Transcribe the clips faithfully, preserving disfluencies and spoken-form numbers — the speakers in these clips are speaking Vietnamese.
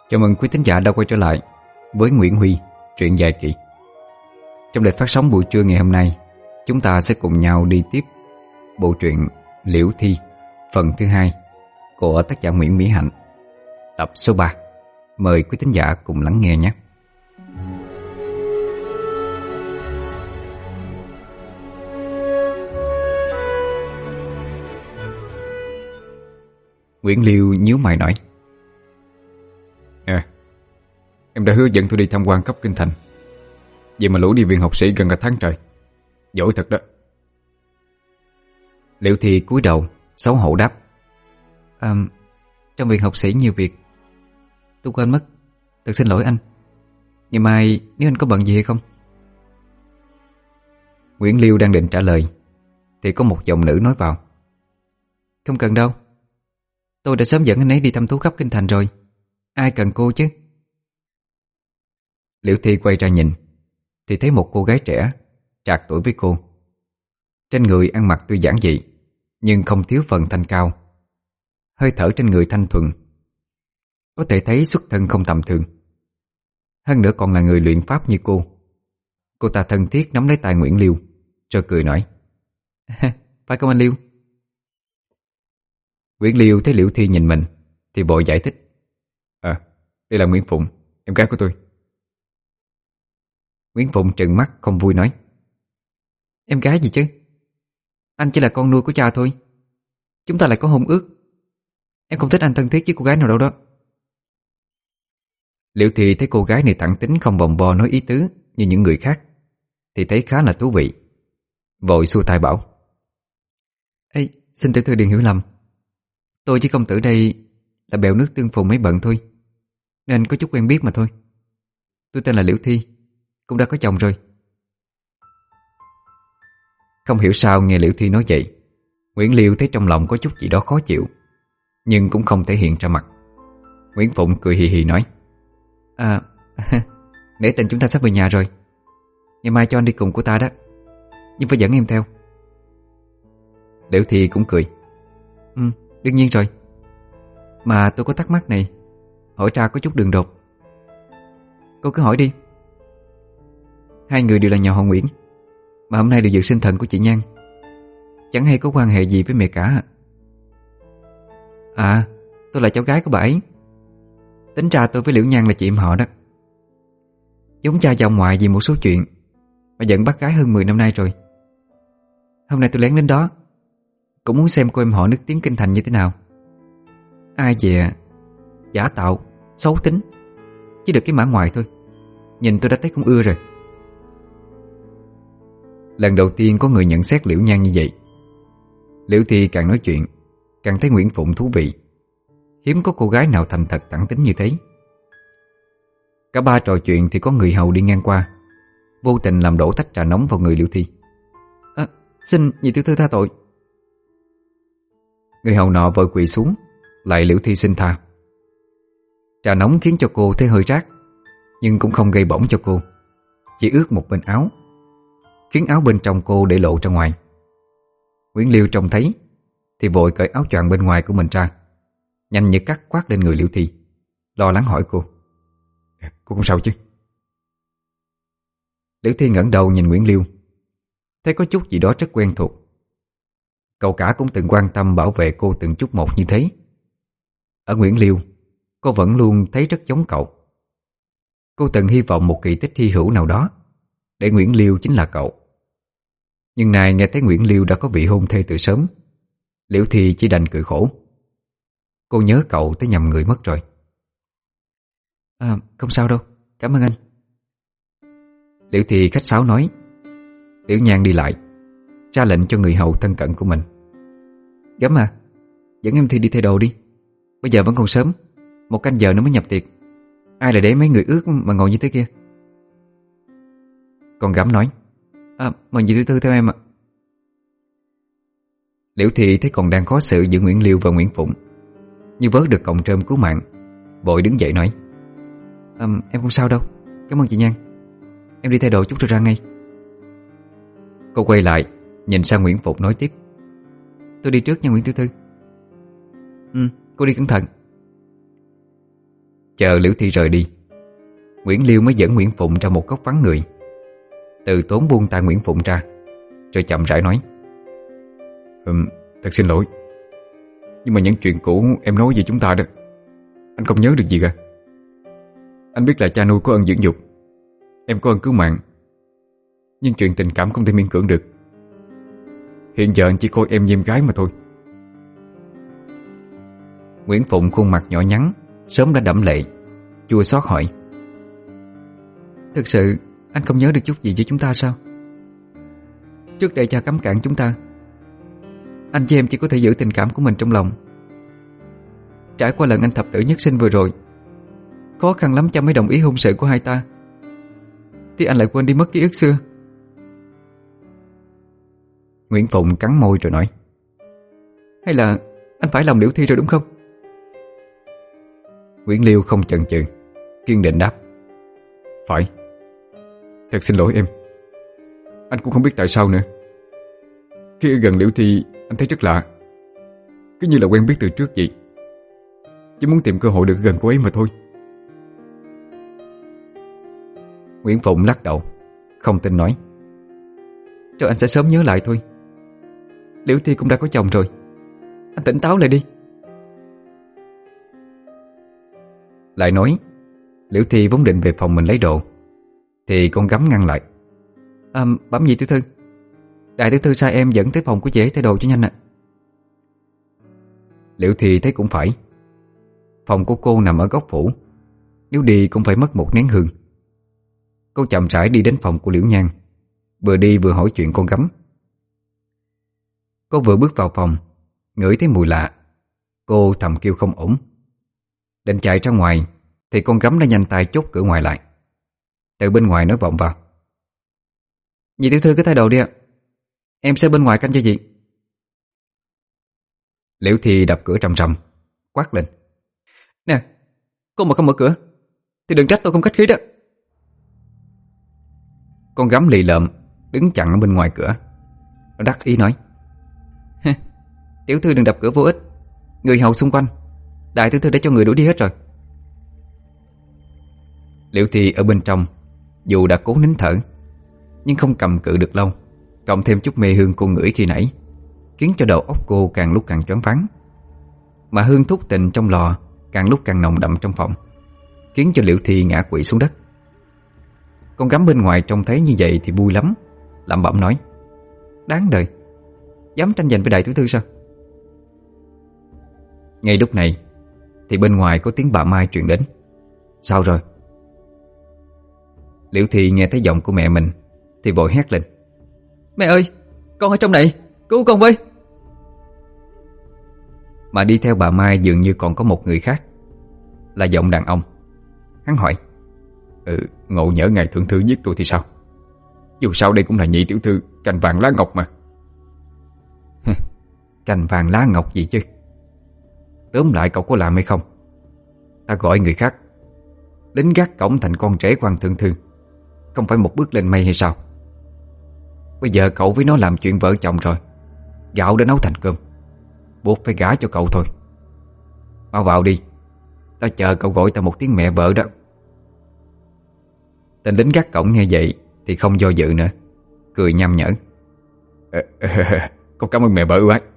Chào mừng quý thính giả đã quay trở lại với Nguyễn Huy, truyện dài kỳ. Trong lịch phát sóng buổi trưa ngày hôm nay, chúng ta sẽ cùng nhau đi tiếp bộ truyện Liễu Thi phần thứ hai của tác giả Nguyễn Mỹ Hạnh, tập số ba. Mời quý thính giả cùng lắng nghe nhé. Nguyễn Liêu nhíu mày nói: À, em đã hứa dẫn tôi đi tham quan cấp kinh thành, vậy mà lũ đi viện học sĩ gần cả tháng trời. Giỏi thật đó. Liễu Thi cúi đầu xấu hổ đáp: à, Trong viện học sĩ nhiều việc, tôi quên mất. Thật xin lỗi anh. Ngày mai nếu anh có bận gì hay không? Nguyễn Liêu đang định trả lời thì có một giọng nữ nói vào: Không cần đâu, tôi đã sớm dẫn anh ấy đi thăm thú khắp kinh thành rồi. Ai cần cô chứ? Liễu Thi quay ra nhìn thì thấy một cô gái trẻ trạc tuổi với cô. Trên người ăn mặc tuy giản dị nhưng không thiếu phần thanh cao. Hơi thở trên người thanh thuần, có thể thấy xuất thân không tầm thường. Hơn nữa còn là người luyện pháp như cô. Cô ta thân thiết nắm lấy tay Nguyễn Liêu rồi cười nói: Phải không anh Liêu? Nguyễn Liêu thấy Liễu Thi nhìn mình thì vội giải thích: À, đây là Nguyễn Phụng, em gái của tôi. Nguyễn Phụng trừng mắt không vui nói: Em gái gì chứ? Anh chỉ là con nuôi của cha thôi. Chúng ta lại có hôn ước. Em không thích anh thân thiết với cô gái nào đâu đó. Liễu Thi thấy cô gái này thẳng tính không vòng vo nói ý tứ như những người khác thì thấy khá là thú vị, vội xua tay bảo: Ê, xin tiểu thư đừng hiểu lầm. Tôi chỉ công tử đây là bèo nước tương phùng mấy bận thôi, nên có chút quen biết mà thôi. Tôi tên là Liễu Thi, cũng đã có chồng rồi. Không hiểu sao nghe Liễu Thi nói vậy, Nguyễn Liêu thấy trong lòng có chút gì đó khó chịu, nhưng cũng không thể hiện ra mặt. Nguyễn Phụng cười hì hì nói: À, nể tình chúng ta sắp về nhà rồi. Ngày mai cho anh đi cùng cô ta đó, nhưng phải dẫn em theo. Liễu Thi cũng cười: Ừ, đương nhiên rồi. Mà tôi có thắc mắc này, hỏi ra có chút đường đột. Cô cứ hỏi đi. Hai người đều là nhà họ Nguyễn, mà hôm nay đều dự sinh thần của chị Nhan. Chẳng hay có quan hệ gì với mẹ cả. À, tôi là cháu gái của bà ấy. Tính ra tôi với Liễu Nhan là chị em họ đó. Giống cha dòng ngoại vì một số chuyện mà giận bác gái hơn mười năm nay rồi. Hôm nay tôi lén đến đó, cũng muốn xem cô em họ nước tiếng kinh thành như thế nào. Ai về giả tạo, xấu tính, chỉ được cái mã ngoài thôi. Nhìn tôi đã thấy không ưa rồi. Lần đầu tiên có người nhận xét Liễu Nhan như vậy. Liễu Thi càng nói chuyện càng thấy Nguyễn Phụng thú vị. Hiếm có cô gái nào thành thật thẳng tính như thế. Cả ba trò chuyện thì có người hầu đi ngang qua, vô tình làm đổ tách trà nóng vào người Liễu Thi. À, xin nhị tiểu thư tha tội. Người hầu nọ vội quỳ xuống lại Liễu Thi xin tha. Trà nóng khiến cho cô thấy hơi rát, nhưng cũng không gây bỏng cho cô, chỉ ướt một bên áo, khiến áo bên trong cô để lộ ra ngoài. Nguyễn Liêu trông thấy thì vội cởi áo choàng bên ngoài của mình ra, nhanh như cắt quát lên người Liễu Thi, lo lắng hỏi cô: Cô không sao chứ? Liễu Thi ngẩng đầu nhìn Nguyễn Liêu, thấy có chút gì đó rất quen thuộc. Cậu cả cũng từng quan tâm bảo vệ cô từng chút một như thế. Ở Nguyễn Liêu, cô vẫn luôn thấy rất giống cậu. Cô từng hy vọng một kỳ tích hy hữu nào đó để Nguyễn Liêu chính là cậu. Nhưng nay nghe thấy Nguyễn Liêu đã có vị hôn thê từ sớm, Liễu Thi chỉ đành cười khổ. Cô nhớ cậu tới nhầm người mất rồi. À, không sao đâu, cảm ơn anh. Liễu Thi khách sáo nói. Liễu Nhan đi lại, ra lệnh cho người hầu thân cận của mình: Gấm à, dẫn em Thi đi thay đồ đi. Bây giờ vẫn còn sớm, một canh giờ nữa mới nhập tiệc. Ai lại để mấy người ướt mà ngồi như thế kia? Còn Gấm nói: À, mời chị tiểu thư theo em ạ. Liễu Thi thấy còn đang khó xử giữa Nguyễn Liêu và Nguyễn Phụng, như vớ được cọng rơm cứu mạng, vội đứng dậy nói: à, Em không sao đâu, cảm ơn chị Nhan. Em đi thay đồ chút rồi ra ngay. Cô quay lại nhìn sang Nguyễn Phụng nói tiếp: Tôi đi trước nha Nguyễn tiểu thư. Ừ, cô đi cẩn thận. Chờ Liễu Thi rời đi, Nguyễn Liêu mới dẫn Nguyễn Phụng ra một góc vắng người. Từ Tốn buông tay Nguyễn Phụng ra, rồi chậm rãi nói: Ừm, thật xin lỗi, nhưng mà những chuyện cũ em nói về chúng ta đó, anh không nhớ được gì cả. Anh biết là cha nuôi có ơn dưỡng dục, em có ơn cứu mạng, nhưng chuyện tình cảm không thể miễn cưỡng được. Hiện giờ anh chỉ coi em như em gái mà thôi. Nguyễn Phụng khuôn mặt nhỏ nhắn sớm đã đẫm lệ, chua xót hỏi: Thực sự anh không nhớ được chút gì với chúng ta sao? Trước đây cha cấm cản chúng ta, anh với em chỉ có thể giữ tình cảm của mình trong lòng. Trải qua lần anh thập tử nhất sinh vừa rồi, khó khăn lắm cha mới đồng ý hôn sự của hai ta, thì anh lại quên đi mất ký ức xưa. Nguyễn Phụng cắn môi rồi nói: Hay là anh phải lòng Liễu Thi rồi đúng không? Nguyễn Liêu không chần chừ, kiên định đáp: Phải. Thật xin lỗi em. Anh cũng không biết tại sao nữa. Khi ở gần Liễu Thi, anh thấy rất lạ, cứ như là quen biết từ trước vậy. Chỉ muốn tìm cơ hội được gần cô ấy mà thôi. Nguyễn Phụng lắc đầu, không tin nói: Rồi anh sẽ sớm nhớ lại thôi. Liễu Thi cũng đã có chồng rồi, anh tỉnh táo lại đi. Lại nói, Liễu Thi vốn định về phòng mình lấy đồ, thì con Gấm ngăn lại: à, Bẩm gì tiểu thư, đại tiểu thư sai em dẫn tới phòng của chị thay đồ cho nhanh ạ. Liễu Thi thấy cũng phải. Phòng của cô nằm ở góc phủ, nếu đi cũng phải mất một nén hương. Cô chậm rãi đi đến phòng của Liễu Nhan, vừa đi vừa hỏi chuyện con Gấm. Cô vừa bước vào phòng, ngửi thấy mùi lạ, cô thầm kêu không ổn. Định chạy ra ngoài thì con Gấm đã nhanh tay chốt cửa ngoài lại. Từ bên ngoài nói vọng vào: Dì tiểu thư cứ thay đồ đi ạ, em sẽ bên ngoài canh cho chị. Liễu Thi đập cửa rầm rầm, quát lên: Nè, cô mà không mở cửa thì đừng trách tôi không khách khí đó. Con Gấm lì lợm đứng chặn ở bên ngoài cửa. Nó đắc ý nói: Tiểu thư đừng đập cửa vô ích, người hầu xung quanh đại tiểu thư đã cho người đuổi đi hết rồi. Liễu Thi ở bên trong, dù đã cố nín thở, nhưng không cầm cự được lâu, cộng thêm chút mê hương cô ngửi khi nãy, khiến cho đầu óc cô càng lúc càng choáng váng. Mà hương thúc tình trong lò càng lúc càng nồng đậm trong phòng, khiến cho Liễu Thi ngã quỵ xuống đất. Con Gấm bên ngoài trông thấy như vậy thì vui lắm, lẩm bẩm nói: Đáng đời, dám tranh giành với đại tiểu thư sao? Ngay lúc này thì bên ngoài có tiếng bà Mai truyền đến: Sao rồi? Liễu Thi nghe thấy giọng của mẹ mình thì vội hét lên: Mẹ ơi, con ở trong này, cứu con với! Mà đi theo bà Mai dường như còn có một người khác, là giọng đàn ông. Hắn hỏi: Ừ, ngộ nhỡ ngài thượng thư giết tôi thì sao? Dù sao đây cũng là nhị tiểu thư cành vàng lá ngọc mà. Cành vàng lá ngọc gì chứ? Tóm lại cậu có làm hay không? Ta gọi người khác. Lính gác cổng thành con rể quan thượng thư, không phải một bước lên mây hay sao? Bây giờ cậu với nó làm chuyện vợ chồng rồi, gạo đã nấu thành cơm, buộc phải gả cho cậu thôi. Mau vào đi, ta chờ cậu gọi ta một tiếng mẹ vợ đó. Tên lính gác cổng nghe vậy thì không do dự nữa, cười nham nhở: ờ, ờ, Con cảm ơn mẹ vợ ưu ái.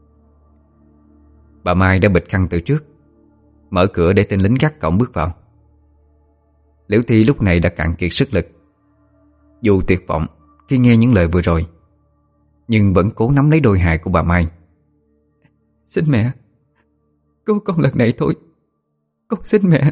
Bà Mai đã bịt khăn từ trước, mở cửa để tên lính gác cổng bước vào. Liễu Thi lúc này đã cạn kiệt sức lực. Dù tuyệt vọng khi nghe những lời vừa rồi, nhưng vẫn cố nắm lấy đôi hài của bà Mai. Xin mẹ, cứu con lần này thôi, con xin mẹ.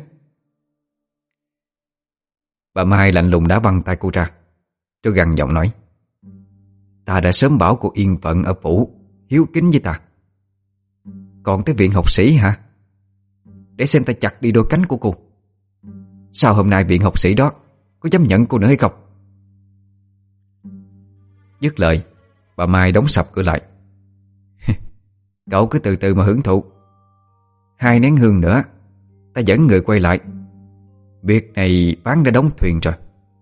Bà Mai lạnh lùng đá văng tay cô ra, rồi gằn giọng nói: Ta đã sớm bảo cô yên phận ở phủ, hiếu kính với ta. Còn tới viện học sĩ hả? Để xem ta chặt đi đôi cánh của cô. Sao hôm nay viện học sĩ đó có dám nhận cô nữa hay không? Dứt lời, bà Mai đóng sập cửa lại. Cậu cứ từ từ mà hưởng thụ. Hai nén hương nữa ta dẫn người quay lại. Việc này ván đã đóng thuyền rồi.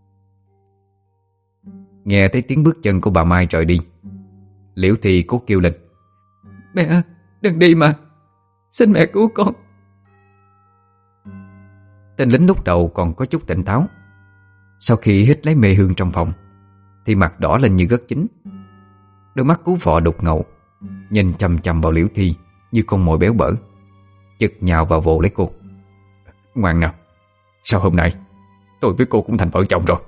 Nghe thấy tiếng bước chân của bà Mai rời đi, Liễu Thi cố kêu lên: Mẹ, đừng đi mà, xin mẹ cứu con. Tên lính lúc đầu còn có chút tỉnh táo. Sau khi hít lấy mê hương trong phòng thì mặt đỏ lên như gất chín. Đôi mắt cú vọ đục ngầu nhìn chằm chằm vào Liễu Thi như con mồi béo bở, chực nhào vào vồ lấy cô. Ngoan nào, sao hôm nay tôi với cô cũng thành vợ chồng rồi?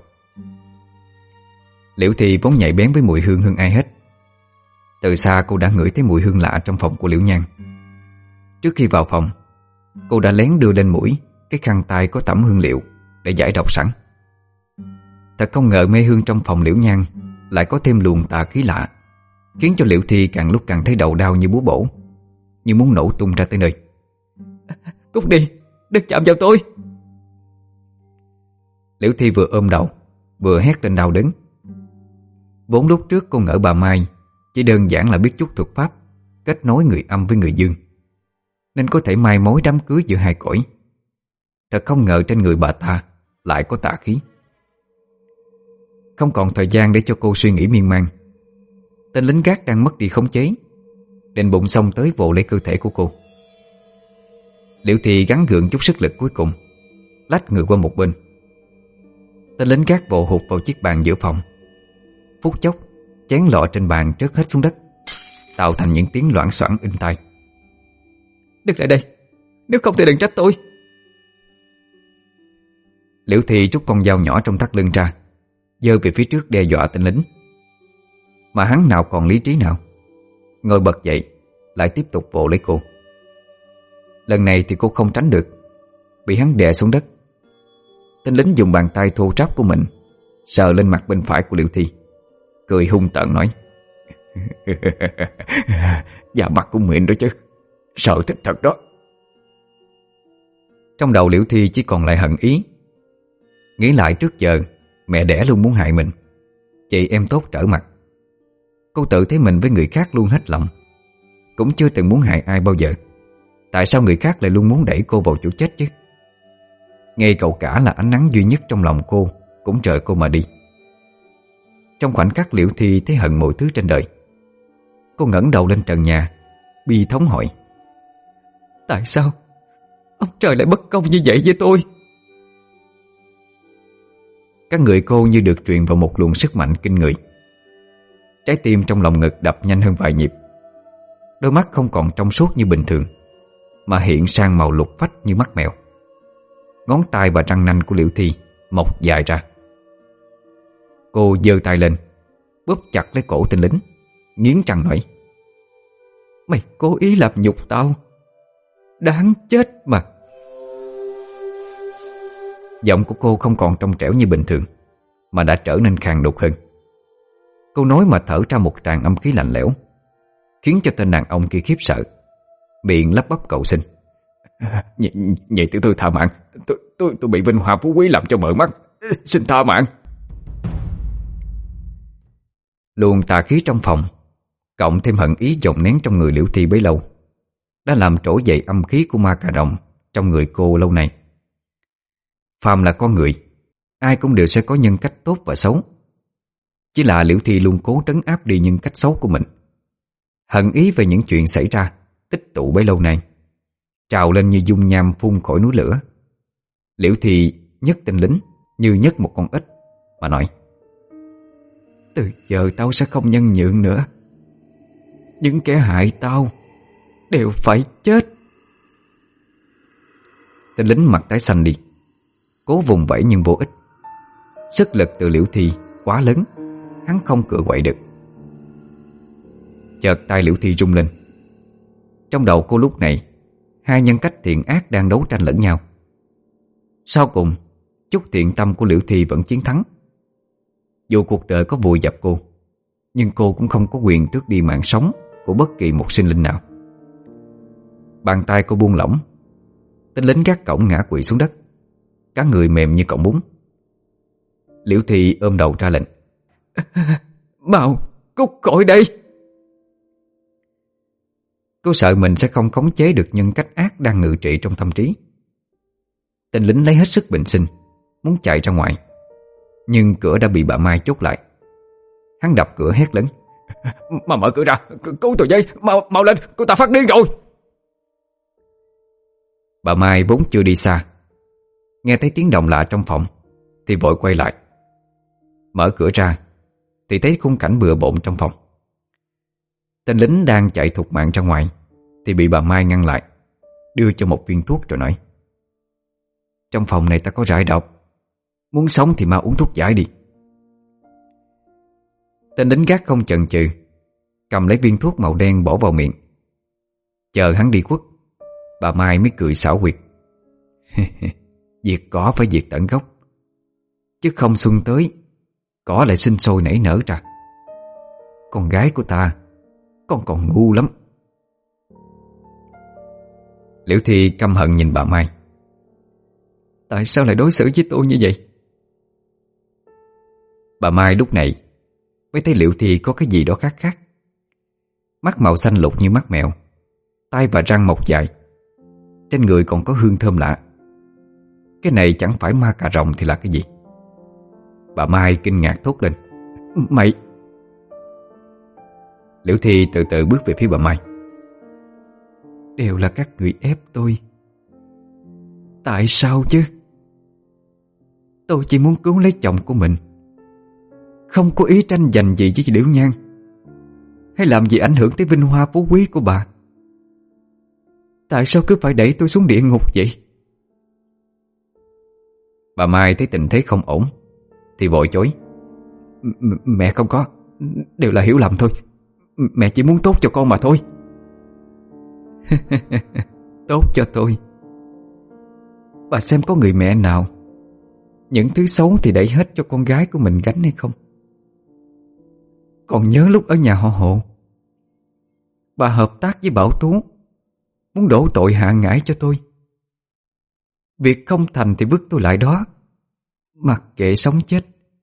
Liễu Thi vốn nhạy bén với mùi hương hơn ai hết. Từ xa cô đã ngửi thấy mùi hương lạ trong phòng của Liễu Nhan. Trước khi vào phòng, cô đã lén đưa lên mũi cái khăn tay có tẩm hương liệu để giải độc sẵn. Thật không ngờ mê hương trong phòng Liễu Nhan lại có thêm luồng tà khí lạ, khiến cho Liễu Thi càng lúc càng thấy đầu đau như búa bổ, như muốn nổ tung ra tới nơi. Cút đi, đừng chạm vào tôi. Liễu Thi vừa ôm đầu vừa hét lên đau đớn. Vốn lúc trước cô ngỡ bà Mai chỉ đơn giản là biết chút thuật pháp kết nối người âm với người dương, nên có thể mai mối đám cưới giữa hai cõi. Thật không ngờ trên người bà ta lại có tà khí. Không còn thời gian để cho cô suy nghĩ miên man, tên lính gác đang mất đi khống chế, định bụng xông tới vồ lấy cơ thể của cô. Liễu Thi gắng gượng chút sức lực cuối cùng, lách người qua một bên. Tên lính gác vồ hụt vào chiếc bàn giữa phòng. Phút chốc, chén lọ trên bàn rớt hết xuống đất, tạo thành những tiếng loảng xoảng inh tai. Đừng lại đây, nếu không thì đừng trách tôi. Liễu Thi rút con dao nhỏ trong thắt lưng ra, giơ về phía trước đe dọa tên lính. Mà hắn nào còn lý trí nào, ngồi bật dậy lại tiếp tục vồ lấy cô. Lần này thì cô không tránh được, bị hắn đè xuống đất. Tên lính dùng bàn tay thô ráp của mình sờ lên mặt bên phải của Liễu Thi, cười hung tợn nói: da mặt cũng mịn đó chứ, sợ thích thật đó. Trong đầu Liễu Thi chỉ còn lại hận ý. Nghĩ lại trước giờ mẹ đẻ luôn muốn hại mình, chị em tốt trở mặt. Cô tự thấy mình với người khác luôn hết lòng, cũng chưa từng muốn hại ai bao giờ. Tại sao người khác lại luôn muốn đẩy cô vào chỗ chết chứ? Ngay cậu cả là ánh nắng duy nhất trong lòng cô cũng rời cô mà đi. Trong khoảnh khắc Liễu Thi thấy hận mọi thứ trên đời. Cô ngẩng đầu lên trần nhà, bi thống hỏi: tại sao ông trời lại bất công như vậy với tôi? Các người cô như được truyền vào một luồng sức mạnh kinh người. Trái tim trong lòng ngực đập nhanh hơn vài nhịp. Đôi mắt không còn trong suốt như bình thường, mà hiện sang màu lục phách như mắt mèo. Ngón tay và răng nanh của Liễu Thi mọc dài ra. Cô giơ tay lên, bóp chặt lấy cổ tên lính, nghiến răng nói: mày cố ý làm nhục tao, đáng chết mà. Giọng của cô không còn trong trẻo như bình thường, mà đã trở nên khàn đục hơn. Cô nói mà thở ra một tràng âm khí lạnh lẽo, khiến cho tên đàn ông kia khiếp sợ, miệng lắp bắp cầu xin: Vậy, vậy tiểu thư tha mạng, tôi, tôi, tôi bị vinh hoa phú quý làm cho mở mắt, xin tha mạng. Luồng tà khí trong phòng cộng thêm hận ý dồn nén trong người Liễu Thi bấy lâu đã làm trỗi dậy âm khí của ma cà rồng trong người cô lâu nay. Phàm là con người, ai cũng đều sẽ có nhân cách tốt và xấu. Chỉ là Liễu Thi luôn cố trấn áp đi nhân cách xấu của mình. Hận ý về những chuyện xảy ra tích tụ bấy lâu nay trào lên như dung nham phun khỏi núi lửa. Liễu Thi nhấc tên lính như nhấc một con ếch mà nói: từ giờ tao sẽ không nhân nhượng nữa. Những kẻ hại tao đều phải chết. Tên lính mặt tái xanh đi, cố vùng vẫy nhưng vô ích. Sức lực từ Liễu Thi quá lớn, hắn không cựa quậy được. Chợt tay Liễu Thi rung lên. Trong đầu cô lúc này, hai nhân cách thiện ác đang đấu tranh lẫn nhau. Sau cùng, chút thiện tâm của Liễu Thi vẫn chiến thắng. Dù cuộc đời có vùi dập cô, nhưng cô cũng không có quyền tước đi mạng sống của bất kỳ một sinh linh nào. Bàn tay cô buông lỏng, tên lính gác cổng ngã quỵ xuống đất, cả người mềm như cọng bún. Liễu Thi ôm đầu ra lệnh: mau cút khỏi đây. Cô sợ mình sẽ không khống chế được nhân cách ác đang ngự trị trong tâm trí. Tên lính lấy hết sức bình sinh, muốn chạy ra ngoài, nhưng cửa đã bị bà Mai chốt lại. Hắn đập cửa hét lớn: mà mở cửa ra, cứu tôi với, mau, mau lên, cô ta phát điên rồi. Bà Mai vốn chưa đi xa, nghe thấy tiếng động lạ trong phòng thì vội quay lại. Mở cửa ra thì thấy khung cảnh bừa bộn trong phòng. Tên lính đang chạy thục mạng ra ngoài thì bị bà Mai ngăn lại, đưa cho một viên thuốc rồi nói: "Trong phòng này ta có rải độc, muốn sống thì mau uống thuốc giải đi." Tên lính gác không chần chừ, cầm lấy viên thuốc màu đen bỏ vào miệng. Chờ hắn đi khuất, bà Mai mới cười xảo quyệt: "Diệt cỏ phải diệt tận gốc, chứ không xuân tới cỏ lại sinh sôi nảy nở ra. Con gái của ta, con còn ngu lắm." Liễu Thi căm hận nhìn bà Mai: "Tại sao lại đối xử với tôi như vậy?" Bà Mai lúc này mới thấy Liễu Thi có cái gì đó khác khác. Mắt màu xanh lục như mắt mèo, tai và răng mọc dài, trên người còn có hương thơm lạ. Cái này chẳng phải ma cà rồng thì là cái gì? Bà Mai kinh ngạc thốt lên: "Mày!" Liễu Thi từ từ bước về phía bà Mai: "Đều là các người ép tôi. Tại sao chứ? Tôi chỉ muốn cứu lấy chồng của mình, không có ý tranh giành gì với Liễu Nhan, hay làm gì ảnh hưởng tới vinh hoa phú quý của bà. Tại sao cứ phải đẩy tôi xuống địa ngục vậy?" Bà Mai thấy tình thế không ổn thì vội chối: M- Mẹ không có, đều là hiểu lầm thôi. Mẹ chỉ muốn tốt cho con mà thôi." "Tốt cho tôi? Bà xem có người mẹ nào những thứ xấu thì đẩy hết cho con gái của mình gánh hay không? Còn nhớ lúc ở nhà họ Hồ, bà hợp tác với Bảo Tú, muốn đổ tội hạ ngải cho tôi. Việc không thành thì vứt tôi lại đó, mặc kệ sống chết.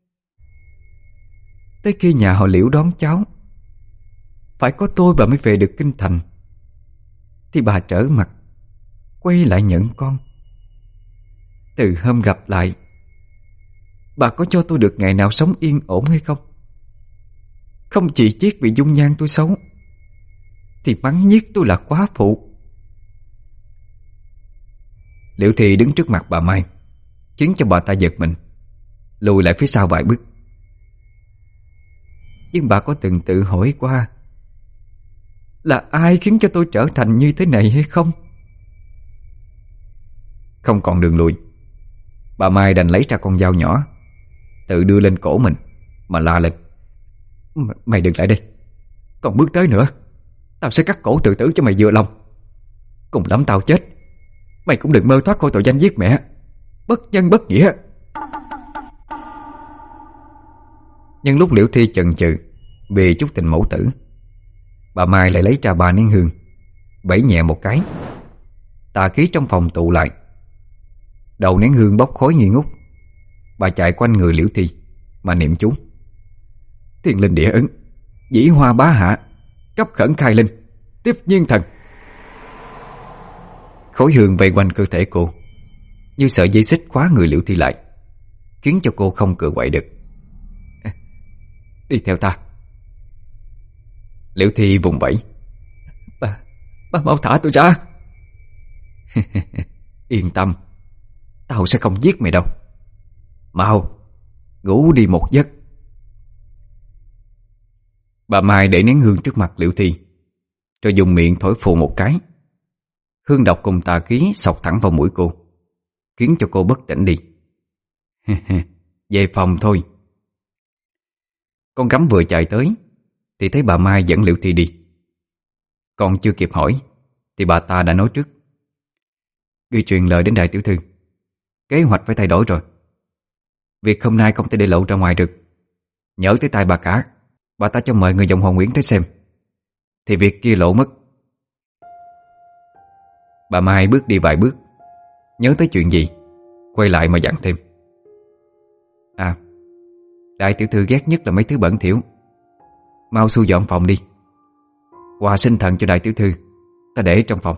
Tới khi nhà họ Liễu đón cháu, phải có tôi bà mới về được kinh thành, thì bà trở mặt quay lại nhận con. Từ hôm gặp lại, bà có cho tôi được ngày nào sống yên ổn hay không? Không chỉ chiết vì dung nhan tôi xấu, thì mắng nhiếc tôi là quá phụ." Liễu Thi đứng trước mặt bà Mai, khiến cho bà ta giật mình, lùi lại phía sau vài bước. "Nhưng bà có từng tự hỏi qua là ai khiến cho tôi trở thành như thế này hay không?" Không còn đường lùi, bà Mai đành lấy ra con dao nhỏ, tự đưa lên cổ mình mà la lên: M- "Mày đừng lại đây. Còn bước tới nữa, tao sẽ cắt cổ tự tử cho mày vừa lòng. Cùng lắm tao chết, mày cũng đừng mơ thoát khỏi tội danh giết mẹ, bất nhân bất nghĩa." Nhưng lúc Liễu Thi chần chừ vì chút tình mẫu tử, bà Mai lại lấy ra ba nén hương, vẩy nhẹ một cái, tà khí trong phòng tụ lại. Đầu nén hương bốc khói nghi ngút. Bà chạy quanh người Liễu Thi mà niệm chú: "Thiên linh địa ứng, dĩ hoa bá hạ, cấp khẩn khai linh, tiếp nhiên thần." Khói hương vây quanh cơ thể cô như sợi dây xích khóa người Liễu Thi lại, khiến cho cô không cựa quậy được. "Đi theo ta." Liễu Thi vùng vẫy: Bà, bà mau thả tôi ra." "Yên tâm, tao sẽ không giết mày đâu. Mau, ngủ đi một giấc." Bà Mai để nén hương trước mặt Liễu Thi, rồi dùng miệng thổi phù một cái. Hương độc cùng tà khí xộc thẳng vào mũi cô, khiến cho cô bất tỉnh đi. "Về phòng thôi." Con Gắm vừa chạy tới thì thấy bà Mai dẫn Liễu Thi đi. Còn chưa kịp hỏi thì bà ta đã nói trước: "Ghi truyền lời đến đại tiểu thư, kế hoạch phải thay đổi rồi. Việc hôm nay không thể để lộ ra ngoài được. Nhớ tới tai bà cả, bà ta cho mời người dòng họ Nguyễn tới xem, thì việc kia lộ mất." Bà Mai bước đi vài bước, nhớ tới chuyện gì, quay lại mà dặn thêm: "À, đại tiểu thư ghét nhất là mấy thứ bẩn thỉu. Mau xu dọn phòng đi. Quà sinh thần cho đại tiểu thư ta để trong phòng."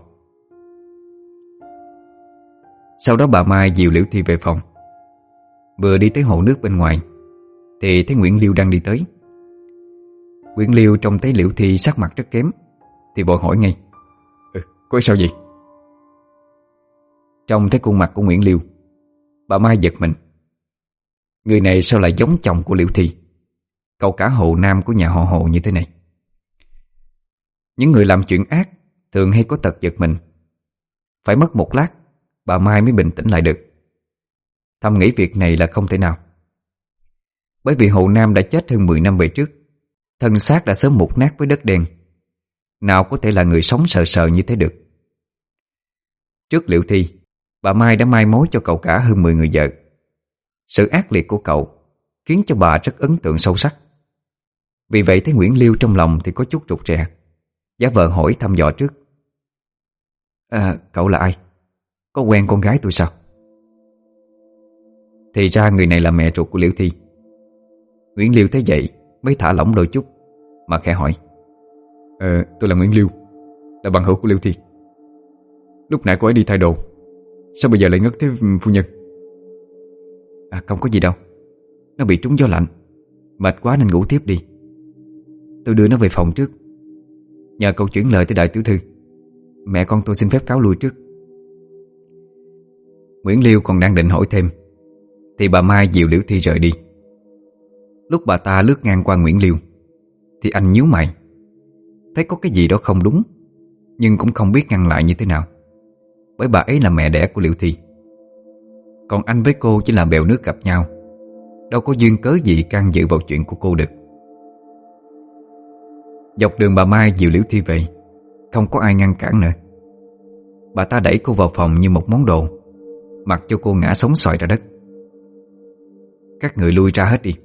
Sau đó bà Mai dìu Liễu Thi về phòng. Vừa đi tới hồ nước bên ngoài thì thấy Nguyễn Liêu đang đi tới. Nguyễn Liêu trông thấy Liễu Thi sắc mặt rất kém thì vội hỏi ngay: "Ừ, có sao gì?" Trông thấy khuôn mặt của Nguyễn Liêu, Bà Mai giật mình. Người này sao lại giống chồng của Liễu Thi, cậu cả Hồ Nam của nhà họ Hồ như thế này? Những người làm chuyện ác thường hay có tật giật mình. Phải mất một lát bà Mai mới bình tĩnh lại được. Thầm nghĩ việc này là không thể nào. Bởi vì Hồ Nam đã chết hơn mười năm về trước, thân xác đã sớm mục nát với đất đen. Nào có thể là người sống sờ sờ như thế được. Trước Liễu Thi, bà Mai đã mai mối cho cậu cả hơn mười người vợ. Sự ác liệt của cậu khiến cho bà rất ấn tượng sâu sắc. Vì vậy thấy Nguyễn Liêu trong lòng thì có chút rụt rè, giả vờ hỏi thăm dò trước. À, cậu là ai? Có quen con gái tôi sao? Thì ra người này là mẹ ruột của Liễu Thi. Nguyễn Liêu thấy vậy mới thả lỏng đôi chút, mà khẽ hỏi. Ờ, tôi là Nguyễn Liêu, là bằng hữu của Liễu Thi. Lúc nãy cô ấy đi thay đồ, sao bây giờ lại ngất thế phu nhân? À, không có gì đâu. Nó bị trúng gió lạnh, mệt quá nên ngủ tiếp đi. Tôi đưa nó về phòng trước. Nhờ cậu chuyển lời tới đại tiểu thư. Mẹ con tôi xin phép cáo lui trước. Nguyễn Liêu còn đang định hỏi thêm thì bà Mai dìu Liễu Thi rời đi. Lúc bà ta lướt ngang qua Nguyễn Liêu thì anh nhíu mày, thấy có cái gì đó không đúng, nhưng cũng không biết ngăn lại như thế nào. Bởi bà ấy là mẹ đẻ của Liễu Thi, còn anh với cô chỉ là bèo nước gặp nhau, đâu có duyên cớ gì can dự vào chuyện của cô được. Dọc đường bà Mai dìu Liễu Thi về, không có ai ngăn cản nữa. Bà ta đẩy cô vào phòng như một món đồ, mặc cho cô ngã sóng xoài ra đất. Các người lui ra hết đi.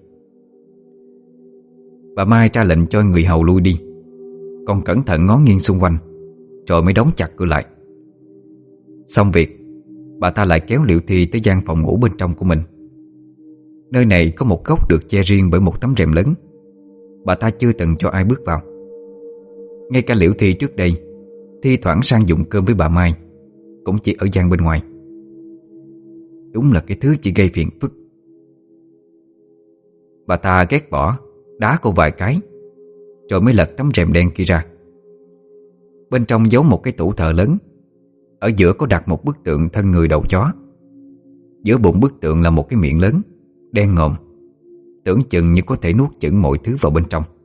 Bà Mai ra lệnh cho người hầu lui đi, còn cẩn thận ngó nghiêng xung quanh, rồi mới đóng chặt cửa lại. Xong việc, bà ta lại kéo Liễu Thi tới gian phòng ngủ bên trong của mình. Nơi này có một góc được che riêng bởi một tấm rèm lớn. Bà ta chưa từng cho ai bước vào. Ngay cả Liễu Thi trước đây thi thoảng sang dụng cơm với bà Mai cũng chỉ ở gian bên ngoài. Đúng là cái thứ chỉ gây phiền phức. Bà ta ghét bỏ, đá cô vài cái, rồi mới lật tấm rèm đen kia ra. Bên trong giấu một cái tủ thờ lớn. Ở giữa có đặt một bức tượng thân người đầu chó. Giữa bụng bức tượng là một cái miệng lớn, đen ngòm, tưởng chừng như có thể nuốt chửng mọi thứ vào bên trong.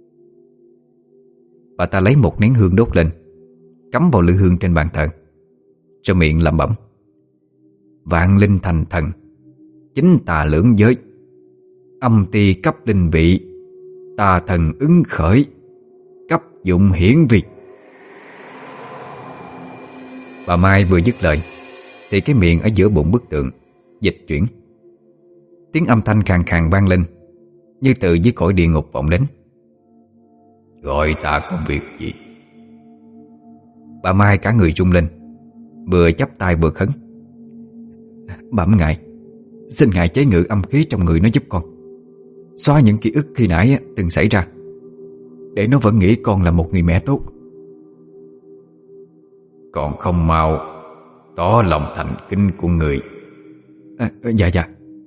Bà ta lấy một nén hương đốt lên, cắm vào lư hương trên bàn thờ, cho miệng lẩm bẩm. Vạn linh thành thần, chính tà lưỡng giới, âm ti cấp linh vị, tà thần ứng khởi, cấp dụng hiển vi. Bà Mai vừa dứt lời thì cái miệng ở giữa bụng bức tượng dịch chuyển. Tiếng âm thanh khàn khàn vang lên, như từ dưới cõi địa ngục vọng đến. Gọi ta có việc gì? Bà Mai cả người rung lên, vừa chắp tay vừa khấn. Bẩm ngài, xin ngài chế ngự âm khí trong người nó giúp con, xóa những ký ức khi nãy từng xảy ra, để nó vẫn nghĩ con là một người mẹ tốt. Còn không mau tỏ lòng thành kính của người. À, dạ dạ.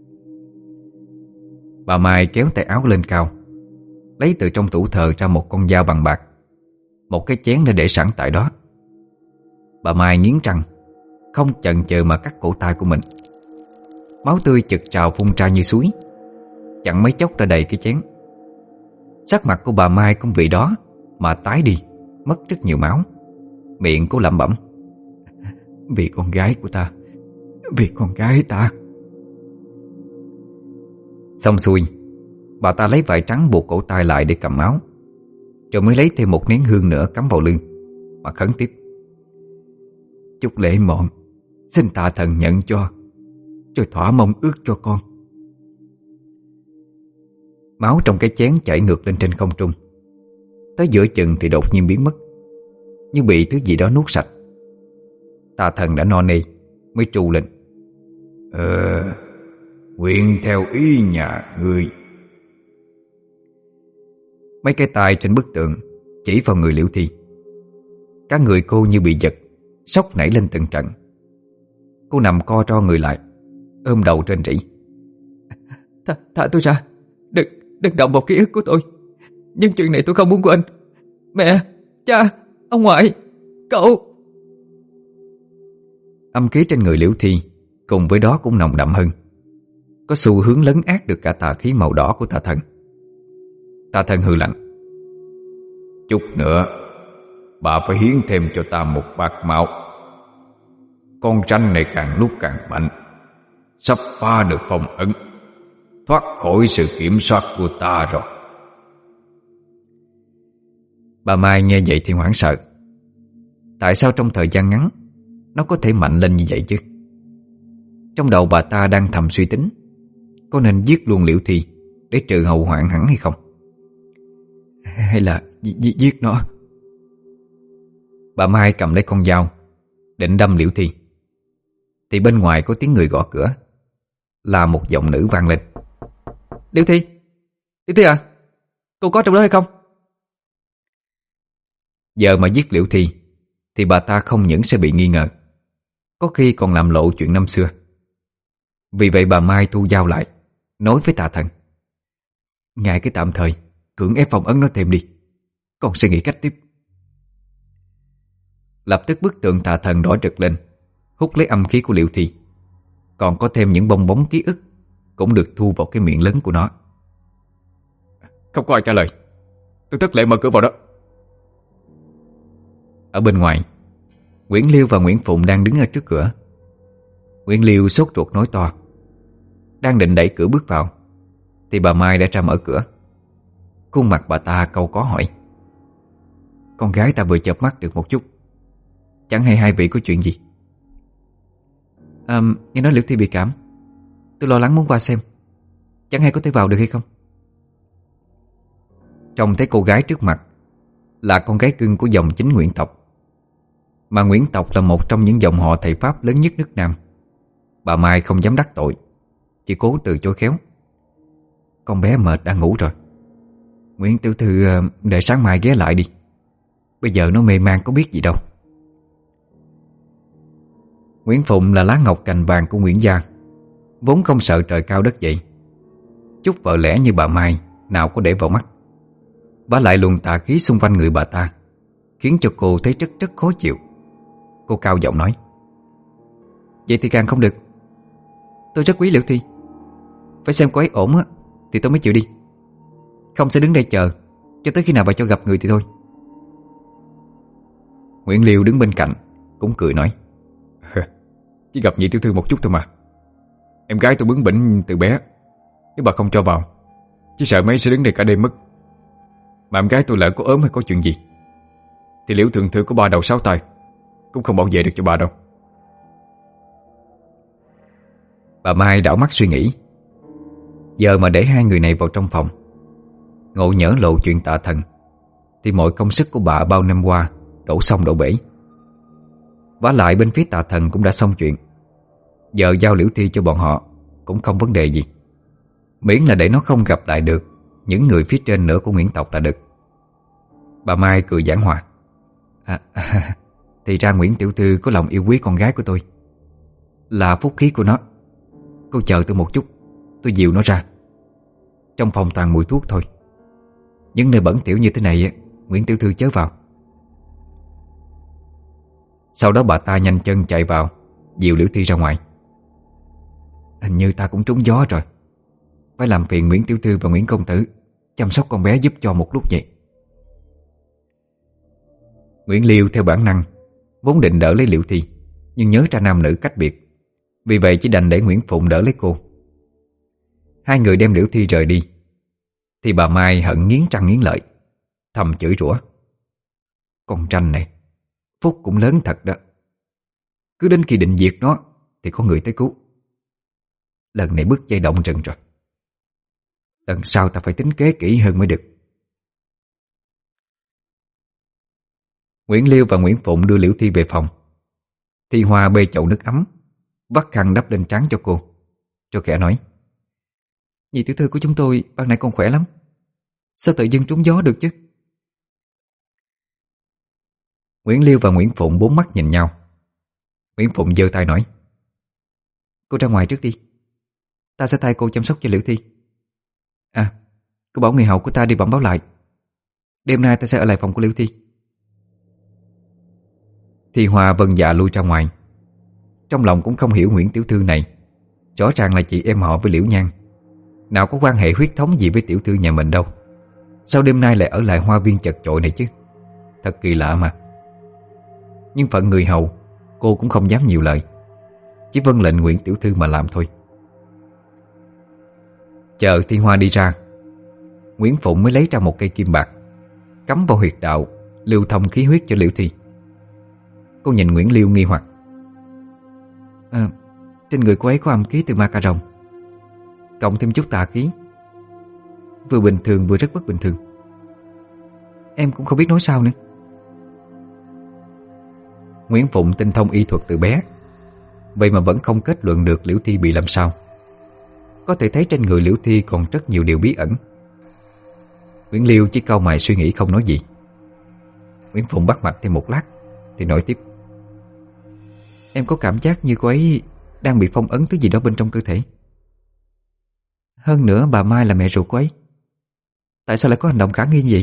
Bà Mai kéo tay áo lên cao, lấy từ trong tủ thờ ra một con dao bằng bạc, một cái chén đã để sẵn tại đó. Bà Mai nghiến răng, không chần chừ mà cắt cổ tay của mình. Máu tươi chực trào phun ra như suối, chẳng mấy chốc đã đầy cái chén. Sắc mặt của bà Mai cũng vì đó mà tái đi, mất rất nhiều máu. Miệng cô lẩm bẩm. Vì con gái của ta, vì con gái ta. Xong xuôi, bà ta lấy vải trắng buộc cổ tay lại để cầm máu, rồi mới lấy thêm một nén hương nữa cắm vào lưng mà khấn tiếp. Chúc lễ mọn, xin tạ thần nhận cho, rồi thỏa mong ước cho con. Máu trong cái chén chảy ngược lên trên không trung. Tới giữa chừng thì đột nhiên biến mất, như bị thứ gì đó nuốt sạch. Tà thần đã no nê mới trù lên. Ờ, nguyện theo ý nhà ngươi. Mấy cái tay trên bức tượng chỉ vào người Liễu Thi. Cả người cô như bị giật, sốc nảy lên từng trận. Cô nằm co ro người lại, ôm đầu rên rỉ. Thả, thả tôi ra, đừng, đừng động vào ký ức của tôi. Nhưng chuyện này tôi không muốn quên. Mẹ, cha, ông ngoại, cậu. Âm khí trên người Liễu Thi cùng với đó cũng nồng đậm hơn, có xu hướng lấn át được cả tà khí màu đỏ của tà thần. Tà thần hừ lạnh: Chút nữa bà phải hiến thêm cho ta một bát máu. Con ranh này càng lúc càng mạnh, sắp phá được phong ấn, thoát khỏi sự kiểm soát của ta rồi. Bà Mai nghe vậy thì hoảng sợ. Tại sao trong thời gian ngắn nó có thể mạnh lên như vậy chứ? Trong đầu bà ta đang thầm suy tính có nên giết luôn Liễu Thi để trừ hậu hoạn hẳn hay không, hay là gi giết nó. Bà Mai cầm lấy con dao định đâm Liễu Thi thì bên ngoài có tiếng người gõ cửa. Là một giọng nữ vang lên: Liễu Thi, Liễu Thi à, cô có trong đó hay không? Giờ mà giết Liễu Thi thì bà ta không những sẽ bị nghi ngờ, có khi còn làm lộ chuyện năm xưa. Vì vậy bà Mai thu dao lại, nói với tà thần: Ngại cái tạm thời cưỡng ép phong ấn nó thêm đi, con sẽ nghĩ cách tiếp. Lập tức bức tượng tà thần đỏ rực lên, hút lấy âm khí của Liễu Thi. Còn có thêm những bong bóng ký ức cũng được thu vào cái miệng lớn của nó. Không có ai trả lời, tôi thất lễ mở cửa vào đó. Ở bên ngoài, Nguyễn Liêu và Nguyễn Phụng đang đứng ở trước cửa. Nguyễn Liêu sốt ruột nói to, đang định đẩy cửa bước vào thì bà Mai đã ra mở cửa. Khuôn mặt bà ta cau có hỏi: Con gái ta vừa chợp mắt được một chút, chẳng hay hai vị có chuyện gì? À, nghe nói Liễu Thi bị cảm, tôi lo lắng muốn qua xem, chẳng hay có thể vào được hay không? Trông thấy cô gái trước mặt là con gái cưng của dòng chính Nguyễn tộc, mà Nguyễn tộc là một trong những dòng họ thầy Pháp lớn nhất nước Nam. Bà Mai không dám đắc tội, chỉ cố từ chối khéo: Con bé mệt đã ngủ rồi, Nguyễn tiểu thư đợi sáng mai ghé lại đi, bây giờ nó mê man có biết gì đâu. Nguyễn Phụng là lá ngọc cành vàng của Nguyễn gia, vốn không sợ trời cao đất dậy. Chút vợ lẽ như bà Mai nào có để vào mắt. Vả lại luồng tà khí xung quanh người bà ta khiến cho cô thấy rất rất khó chịu. Cô cao giọng nói: Vậy thì càng không được. Tôi rất quý Liễu Thi, phải xem cô ấy ổn á thì tôi mới chịu đi, không sẽ đứng đây chờ cho tới khi nào bà cho gặp người thì thôi. Nguyễn Liêu đứng bên cạnh cũng cười nói: Chỉ gặp nhị tiểu thư một chút thôi mà. Em gái tôi bướng bỉnh từ bé, nếu bà không cho vào chỉ sợ mấy sẽ đứng đây cả đêm mất. Mà em gái tôi lỡ có ốm hay có chuyện gì thì Liễu thượng thư có ba đầu sáu tay cũng không bảo vệ được cho bà đâu. Bà Mai đảo mắt suy nghĩ. Giờ mà để hai người này vào trong phòng, ngộ nhỡ lộ chuyện tà thần thì mọi công sức của bà bao năm qua đổ sông đổ bể. Vả lại bên phía tà thần cũng đã xong chuyện, giờ giao Liễu Thi cho bọn họ cũng không vấn đề gì, miễn là để nó không gặp lại được những người phía trên nữa của Nguyễn tộc là được. Bà Mai cười giảng hòa: à, à, Thì ra Nguyễn tiểu thư có lòng yêu quý con gái của tôi, là phúc khí của nó. Cô chờ tôi một chút, tôi dìu nó ra. Trong phòng toàn mùi thuốc thôi, những nơi bẩn thỉu như thế này Nguyễn tiểu thư chớ vào. Sau đó bà ta nhanh chân chạy vào dìu Liễu Thi ra ngoài. Hình như ta cũng trúng gió rồi, phải làm phiền Nguyễn tiểu thư và Nguyễn công tử chăm sóc con bé giúp cho một lúc vậy. Nguyễn Liêu theo bản năng vốn định đỡ lấy Liễu Thi, nhưng nhớ ra nam nữ cách biệt, vì vậy chỉ đành để Nguyễn Phụng đỡ lấy cô. Hai người đem Liễu Thi rời đi thì bà Mai hận nghiến răng nghiến lợi, thầm chửi rủa: Con tranh này phúc cũng lớn thật đó, cứ đến khi định diệt nó thì có người tới cứu. Lần này bứt dây động rừng rồi, lần sau ta phải tính kế kỹ hơn mới được. Nguyễn Liêu và Nguyễn Phụng đưa Liễu Thi về phòng. Thi Hoa bê chậu nước ấm, vắt khăn đắp lên trán cho cô, cho khẽ nói: Nhị tiểu thư của chúng tôi ban nãy còn khỏe lắm, sao tự dưng trúng gió được chứ? Nguyễn Liêu và Nguyễn Phụng bốn mắt nhìn nhau. Nguyễn Phụng giơ tay nói: Cô ra ngoài trước đi, ta sẽ thay cô chăm sóc cho Liễu Thi. À, cô bảo người hầu của ta đi bẩm báo lại, đêm nay ta sẽ ở lại phòng của Liễu Thi. Thi Hoa vâng dạ lui ra ngoài. trong lòng cũng không hiểu Nguyễn tiểu thư này. Rõ ràng là chị em họ với Liễu Nhan, nào có quan hệ huyết thống gì với tiểu thư nhà mình đâu. Sao đêm nay lại ở lại hoa viên chật chội này chứ? Thật kỳ lạ mà. Nhưng phận người hầu, cô cũng không dám nhiều lời, chỉ vâng lệnh Nguyễn tiểu thư mà làm thôi. Chờ Thiên Hoa đi ra, Nguyễn Phụng mới lấy ra một cây kim bạc, cắm vào huyệt đạo, lưu thông khí huyết cho Liễu Thi. Cô nhìn Nguyễn Liêu nghi hoặc. À, trên người cô ấy có âm khí từ ma cà rồng, cộng thêm chút tà khí, vừa bình thường vừa rất bất bình thường. Em cũng không biết nói sao nữa. Nguyễn Phụng tinh thông y thuật từ bé, vậy mà vẫn không kết luận được Liễu Thi bị làm sao. Có thể thấy trên người Liễu Thi còn rất nhiều điều bí ẩn. Nguyễn Liêu chỉ cau mày suy nghĩ không nói gì. Nguyễn Phụng bắt mạch thêm một lát thì nói tiếp. Em có cảm giác như cô ấy đang bị phong ấn thứ gì đó bên trong cơ thể. Hơn nữa bà Mai là mẹ ruột cô ấy. Tại sao lại có hành động khả nghi như vậy?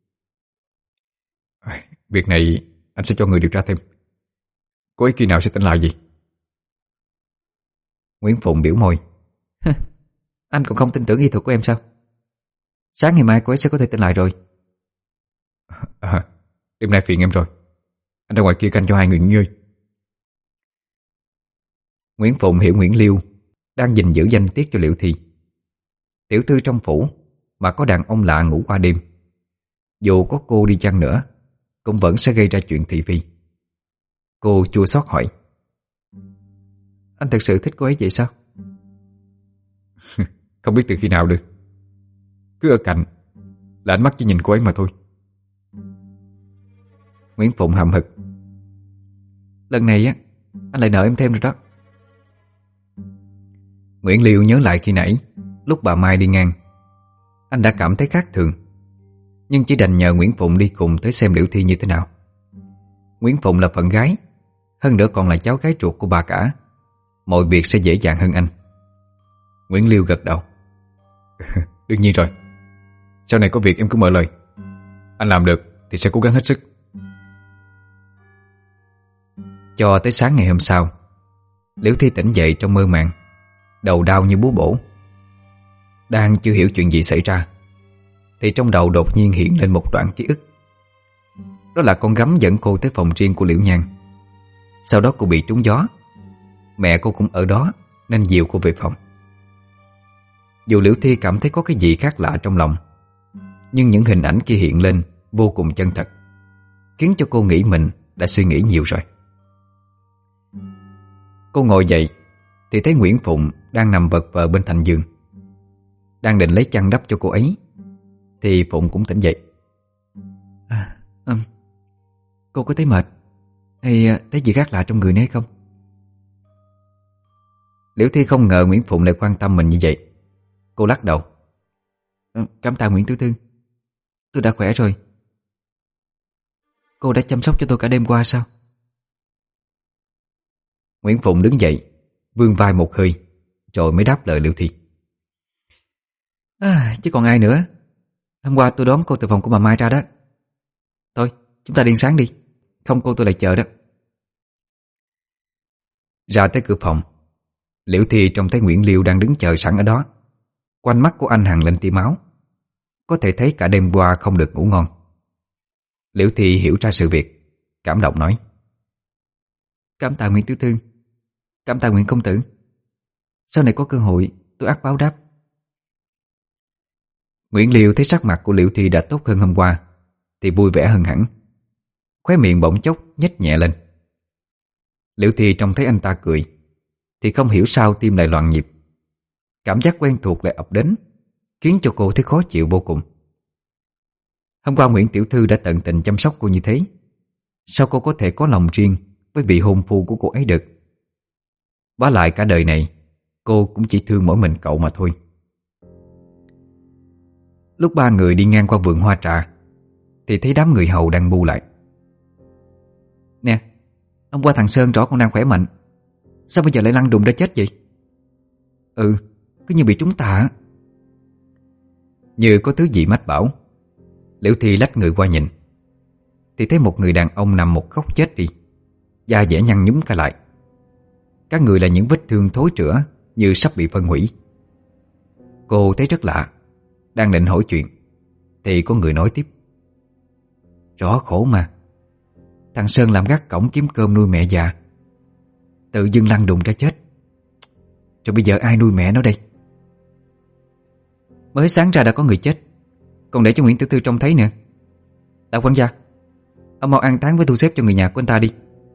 Việc này anh sẽ cho người điều tra thêm. Cô ấy khi nào sẽ tỉnh lại gì? Nguyễn Phụng biểu môi. Anh còn không tin tưởng y thuật của em sao? Sáng ngày mai cô ấy sẽ có thể tỉnh lại rồi. À, đêm nay phiền em rồi. Anh ra ngoài kia canh cho hai người nghỉ ngơi. Nguyễn Phụng hiểu Nguyễn Liêu đang gìn giữ danh tiết cho Liễu Thi. Tiểu thư trong phủ mà có đàn ông lạ ngủ qua đêm, dù có cô đi chăng nữa cũng vẫn sẽ gây ra chuyện thị phi. Cô chua xót hỏi. Anh thật sự thích cô ấy vậy sao? Không biết từ khi nào được. Cứ ở cạnh là ánh mắt chỉ nhìn cô ấy mà thôi. Nguyễn Phụng hậm hực. Lần này á, anh lại nợ em thêm rồi đó. Nguyễn Liêu nhớ lại khi nãy lúc bà Mai đi ngang, anh đã cảm thấy khác thường, nhưng chỉ đành nhờ Nguyễn Phụng đi cùng tới xem Liễu Thi như thế nào. Nguyễn Phụng là phận gái, hơn nữa còn là cháu gái ruột của bà cả, mọi việc sẽ dễ dàng hơn anh. Nguyễn Liêu gật đầu. Đương nhiên rồi. Sau này có việc em cứ mở lời. Anh làm được thì sẽ cố gắng hết sức. Cho tới sáng ngày hôm sau, Liễu Thi tỉnh dậy trong mơ màng, đầu đau như búa bổ. Đang chưa hiểu chuyện gì xảy ra thì trong đầu đột nhiên hiện lên một đoạn ký ức. Đó là con gắm dẫn cô tới phòng riêng của Liễu Nhan. Sau đó cô bị trúng gió. Mẹ cô cũng ở đó nên dìu cô về phòng. Dù Liễu Thi cảm thấy có cái gì khác lạ trong lòng, nhưng những hình ảnh kia hiện lên vô cùng chân thật, khiến cho cô nghĩ mình đã suy nghĩ nhiều rồi. Cô ngồi dậy thì thấy Nguyễn Phụng đang nằm vật vờ bên thành giường. Đang định lấy chăn đắp cho cô ấy thì Phụng cũng tỉnh dậy. À, um, cô có thấy mệt hay thấy gì khác lạ trong người này không? Liễu Thi không ngờ Nguyễn Phụng lại quan tâm mình như vậy. Cô lắc đầu. À, cảm tạ Nguyễn tiểu thư, tôi đã khỏe rồi. Cô đã chăm sóc cho tôi cả đêm qua sao? Nguyễn Phụng đứng dậy, vươn vai một hơi, rồi mới đáp lời Liễu Thi. À, chứ còn ai nữa. Hôm qua tôi đón cô từ phòng của bà Mai ra đó. Thôi, chúng ta đi sáng đi, không cô tôi lại chờ đó. Ra tới cửa phòng, Liễu Thi trông thấy Nguyễn Liêu đang đứng chờ sẵn ở đó. Quanh mắt của anh hằn lên tia máu, có thể thấy cả đêm qua không được ngủ ngon. Liễu Thi hiểu ra sự việc, cảm động nói. Cảm tạ Nguyễn tiểu thư, cảm tạ Nguyễn công tử. Sau này có cơ hội tôi ắt báo đáp. Nguyễn Liêu thấy sắc mặt của Liễu Thi đã tốt hơn hôm qua thì vui vẻ hơn hẳn. Khóe miệng bỗng chốc nhếch nhẹ lên. Liễu Thi trông thấy anh ta cười thì không hiểu sao tim lại loạn nhịp. Cảm giác quen thuộc lại ập đến, khiến cho cô thấy khó chịu vô cùng. Hôm qua Nguyễn tiểu thư đã tận tình chăm sóc cô như thế, sao cô có thể có lòng riêng với vị hôn phu của cô ấy được? Vả lại cả đời này cô cũng chỉ thương mỗi mình cậu mà thôi. Lúc ba người đi ngang qua vườn hoa trà thì thấy đám người hầu đang bu lại. Nè, hôm qua thằng Sơn rõ còn đang khỏe mạnh, sao bây giờ lại lăn đùng ra chết vậy? Ừ, cứ như bị trúng tà. Như có thứ gì mách bảo, Liễu Thi lách người qua nhìn thì thấy một người đàn ông nằm một góc chết đi, da dẻ nhăn nhúm cả lại. Các người là những vết thương thối rữa như sắp bị phân hủy. Cô thấy rất lạ, đang định hỏi chuyện thì có người nói tiếp: Rõ khổ mà, thằng Sơn làm gác cổng kiếm cơm nuôi mẹ già, tự dưng lăn đùng ra chết. Rồi bây giờ ai nuôi mẹ nó đây? Mới sáng ra đã có người chết, còn để cho Nguyễn Tiểu Thư trông thấy nữa. Lão quản gia, ông mau an táng với thu xếp cho người nhà của anh ta đi.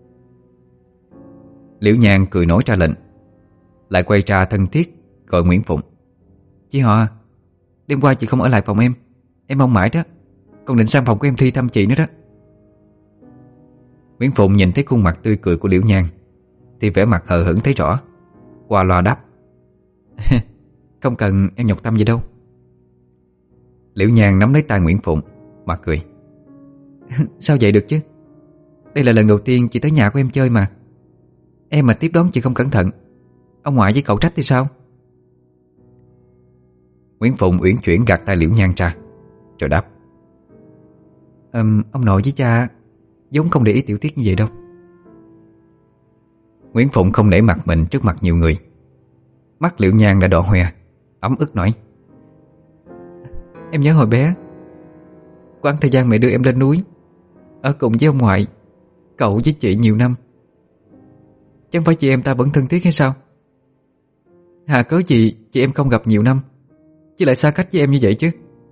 Liễu Nhan cười nói ra lệnh, lại quay ra thân thiết gọi Nguyễn Phụng: Chị họ à, đêm qua chị không ở lại phòng em, em mong mãi đó, còn định sang phòng của em Thi thăm chị nữa đó. Nguyễn Phụng nhìn thấy khuôn mặt tươi cười của Liễu Nhan thì vẻ mặt hờ hững thấy rõ, qua loa đáp: Không cần em nhọc tâm gì đâu. Liễu Nhan nắm lấy tay Nguyễn Phụng mà cười: Sao vậy được chứ? Đây là lần đầu tiên chị tới nhà của em chơi mà. Em mà tiếp đón chị không cẩn thận, ông ngoại với cậu trách thì sao? Nguyễn Phụng uyển chuyển gạt tay Liễu Nhan ra rồi đáp: um, Ông nội với cha vốn không để ý tiểu tiết như vậy đâu. Nguyễn Phụng không nể mặt mình trước mặt nhiều người. Mắt Liễu Nhan đã đỏ hoe, ấm ức nói: Em nhớ hồi bé, quãng thời gian mẹ đưa em lên núi ở cùng với ông ngoại, cậu với chị nhiều năm. Chẳng phải chị em ta vẫn thân thiết hay sao? Hà cớ gì chị em không gặp nhiều năm chứ lại xa cách với em như vậy chứ?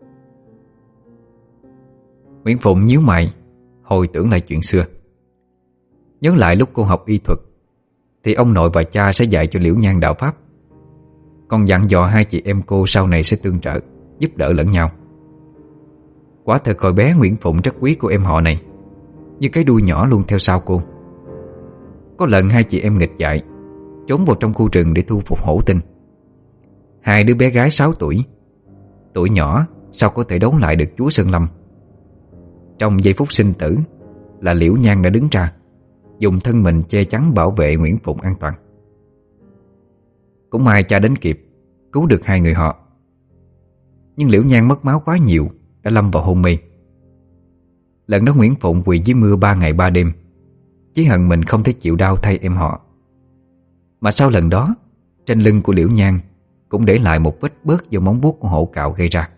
Nguyễn Phụng nhíu mày hồi tưởng lại chuyện xưa. Nhớ lại lúc cô học y thuật thì ông nội và cha sẽ dạy cho Liễu Nhan đạo pháp, còn dặn dò hai chị em cô sau này sẽ tương trợ, giúp đỡ lẫn nhau. Quả thật hồi bé Nguyễn Phụng rất quý cô em họ này, như cái đuôi nhỏ luôn theo sau cô. Có lần hai chị em nghịch dại trốn vào trong khu rừng để thu phục hổ tinh. Hai đứa bé gái sáu tuổi, tuổi nhỏ sao có thể đấu lại được chúa Sơn Lâm. Trong giây phút sinh tử là Liễu Nhan đã đứng ra, dùng thân mình che chắn bảo vệ Nguyễn Phụng an toàn. Cũng may cha đến kịp cứu được hai người họ. Nhưng Liễu Nhan mất máu quá nhiều, đã lâm vào hôn mê. Lần đó Nguyễn Phụng quỳ dưới mưa ba ngày ba đêm, chỉ hận mình không thể chịu đau thay em họ. Mà sau lần đó, trên lưng của Liễu Nhan cũng để lại một vết bớt do móng vuốt của hổ cạo gây ra.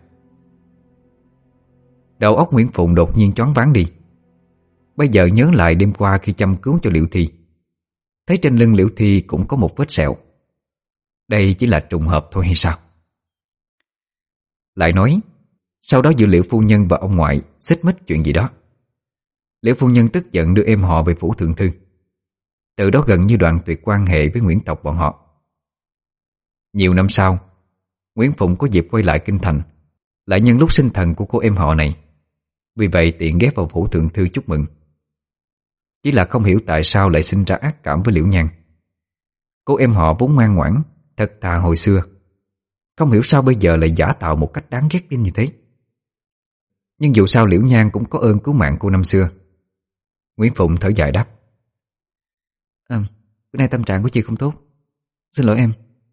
Đầu óc Nguyễn Phụng đột nhiên choáng váng đi. Bây giờ nhớ lại đêm qua khi chăm cứu cho Liễu Thi, thấy trên lưng Liễu Thi cũng có một vết sẹo. Đây chỉ là trùng hợp thôi hay sao? Lại nói, sau đó giữa Liễu phu nhân và ông ngoại xích mích chuyện gì đó. Liễu phu nhân tức giận đưa em họ về phủ thượng thư, từ đó gần như đoạn tuyệt quan hệ với Nguyễn tộc bọn họ. Nhiều năm sau, Nguyễn Phụng có dịp quay lại kinh thành, lại nhân lúc sinh thần của cô em họ này, vì vậy tiện ghé vào phủ thượng thư chúc mừng. Chỉ là không hiểu tại sao lại sinh ra ác cảm với Liễu Nhan. Cô em họ vốn ngoan ngoãn, thật thà hồi xưa, không hiểu sao bây giờ lại giả tạo một cách đáng ghét đến như thế. Nhưng dù sao Liễu Nhan cũng có ơn cứu mạng cô năm xưa. Nguyễn Phụng thở dài đáp: À, bữa nay tâm trạng của chị không tốt, xin lỗi em.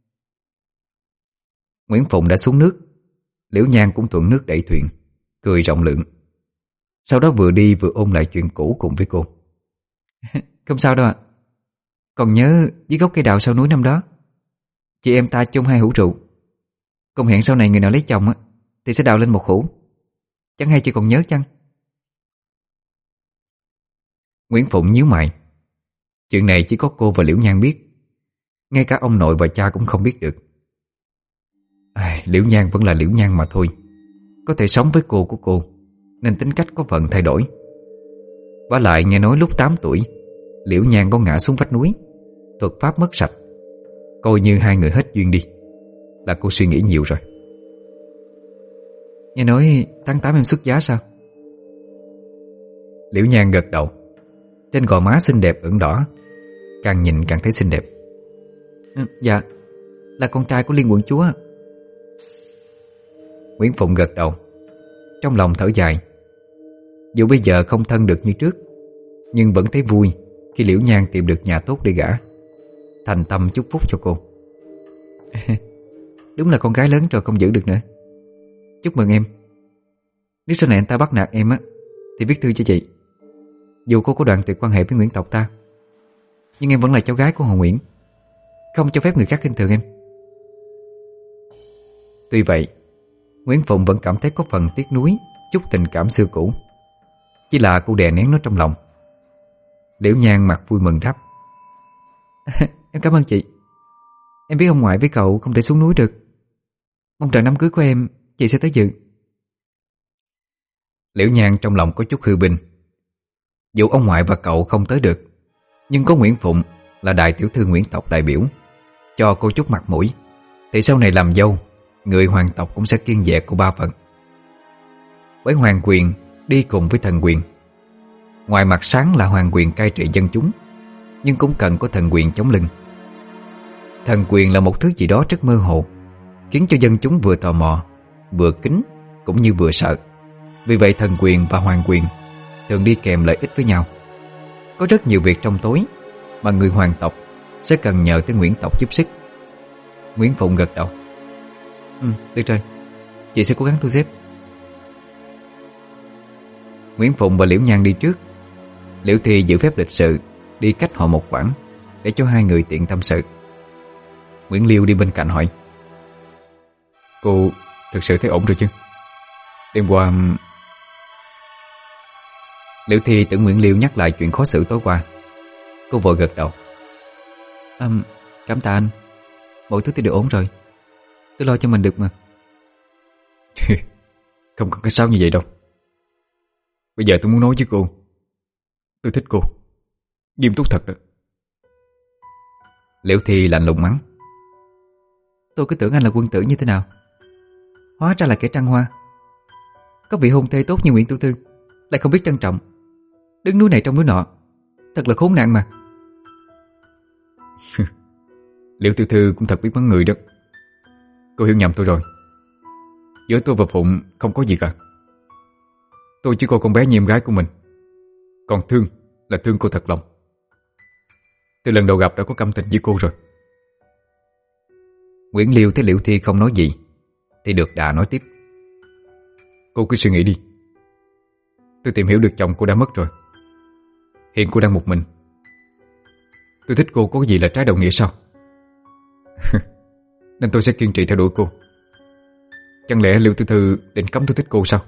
Nguyễn Phụng đã xuống nước, Liễu Nhan cũng thuận nước đẩy thuyền, cười rộng lượng. Sau đó vừa đi vừa ôn lại chuyện cũ cùng với cô. Không sao đâu ạ. Còn nhớ dưới gốc cây đào sau núi năm đó, chị em ta chung hai hũ rượu, cùng hẹn sau này người nào lấy chồng á thì sẽ đào lên một hũ. Chẳng hay chị còn nhớ chăng? Nguyễn Phụng nhíu mày. Chuyện này chỉ có cô và Liễu Nhan biết, ngay cả ông nội và cha cũng không biết được. À, Liễu Nhan vẫn là Liễu Nhan mà thôi, có thể sống với cô của cô, nên tính cách có phần thay đổi. Vả lại nghe nói lúc tám tuổi Liễu Nhan có ngã xuống vách núi, thuật pháp mất sạch, coi như hai người hết duyên đi. Là cô suy nghĩ nhiều rồi. Nghe nói tháng tám em xuất giá sao? Liễu Nhan gật đầu. Trên gò má xinh đẹp ửng đỏ, càng nhìn càng thấy xinh đẹp. Ừ, dạ, là con trai của Liên quận chúa. Nguyễn Phụng gật đầu, trong lòng thở dài. Dù bây giờ không thân được như trước, nhưng vẫn thấy vui khi Liễu Nhan tìm được nhà tốt để gả. Thành tâm chúc phúc cho cô. Đúng là con gái lớn rồi không giữ được nữa. Chúc mừng em. Nếu sau này anh ta bắt nạt em á thì viết thư cho chị. Dù cô có đoạn tuyệt quan hệ với Nguyễn tộc ta, nhưng em vẫn là cháu gái của họ Nguyễn, không cho phép người khác khinh thường em. Tuy vậy, Nguyễn Phụng vẫn cảm thấy có phần tiếc nuối chút tình cảm xưa cũ. Chỉ là cô đè nén nó trong lòng. Liễu Nhan mặt vui mừng đáp: Em cảm ơn chị. Em biết ông ngoại với cậu không thể xuống núi được. Mong rằng đám cưới của em chị sẽ tới dự. Liễu Nhan trong lòng có chút hư bình. Dù ông ngoại và cậu không tới được, nhưng có Nguyễn Phụng là đại tiểu thư Nguyễn tộc đại biểu, cho cô chút mặt mũi, thì sau này làm dâu, người hoàng tộc cũng sẽ kiêng dè cô ba phần. Bởi hoàng quyền đi cùng với thần quyền. Ngoài mặt sáng là hoàng quyền cai trị dân chúng, nhưng cũng cần có thần quyền chống lưng. Thần quyền là một thứ gì đó rất mơ hồ, khiến cho dân chúng vừa tò mò, vừa kính, cũng như vừa sợ. Vì vậy thần quyền và hoàng quyền thường đi kèm lợi ích với nhau. Có rất nhiều việc trong tối mà người hoàng tộc sẽ cần nhờ tới Nguyễn tộc giúp sức. Nguyễn Phụng gật đầu: Ừ, được rồi, chị sẽ cố gắng thu xếp. Nguyễn Phụng và Liễu Nhan đi trước. Liễu Thi giữ phép lịch sự đi cách họ một quãng để cho hai người tiện tâm sự. Nguyễn Liêu đi bên cạnh hỏi: Cô thực sự thấy ổn rồi chứ? Đêm qua... Liễu Thi tưởng Nguyễn Liêu nhắc lại chuyện khó xử tối qua. Cô vội gật đầu: à, Cảm tạ anh, mọi thứ thì đều ổn rồi. Tôi lo cho mình được mà. Không cần cái sao như vậy đâu. Bây giờ tôi muốn nói với cô, tôi thích cô, nghiêm túc thật đó. Liễu Thi lạnh lùng mắng: Tôi cứ tưởng anh là quân tử như thế nào, hóa ra là kẻ trăng hoa. Có vị hôn thê tốt như Nguyễn Tiểu Thư lại không biết trân trọng, đứng núi này trong núi nọ, thật là khốn nạn mà. Liễu Tiểu Thư cũng thật biết bắn người đó. Cô hiểu nhầm tôi rồi. Giữa tôi và Phụng không có gì cả. Tôi chỉ coi con bé như em gái của mình, còn thương là thương cô thật lòng. Từ lần đầu gặp đã có cảm tình với cô rồi. Nguyễn Liêu thấy Liễu Thi không nói gì thì được đà nói tiếp: Cô cứ suy nghĩ đi. Tôi tìm hiểu được chồng cô đã mất rồi. Hiện cô đang một mình. Tôi thích cô có gì là trái đầu nghĩa sao? Nên tôi sẽ kiên trì theo đuổi cô. Chẳng lẽ Liễu Tiểu Thư định cấm tôi thích cô sao?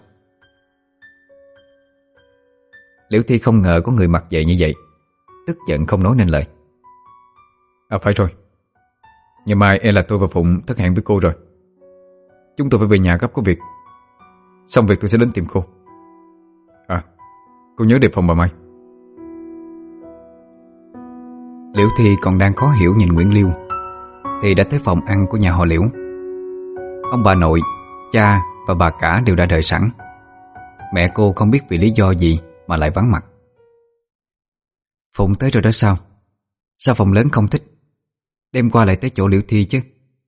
Liễu Thi không ngờ có người mặt dày như vậy, tức giận không nói nên lời. À phải rồi, ngày mai e là tôi và Phụng thất hẹn với cô rồi. Chúng tôi phải về nhà gấp có việc. Xong việc tôi sẽ đến tìm cô. À, cô nhớ đề phòng bà Mai. Liễu Thi còn đang khó hiểu nhìn Nguyễn Liêu thì đã tới phòng ăn của nhà họ Liễu. Ông bà nội, cha và bà cả đều đã đợi sẵn. Mẹ cô không biết vì lý do gì mà lại vắng mặt. Phụng tới rồi đó sao? Sao phòng lớn không thích, đêm qua lại tới chỗ Liễu Thi chứ?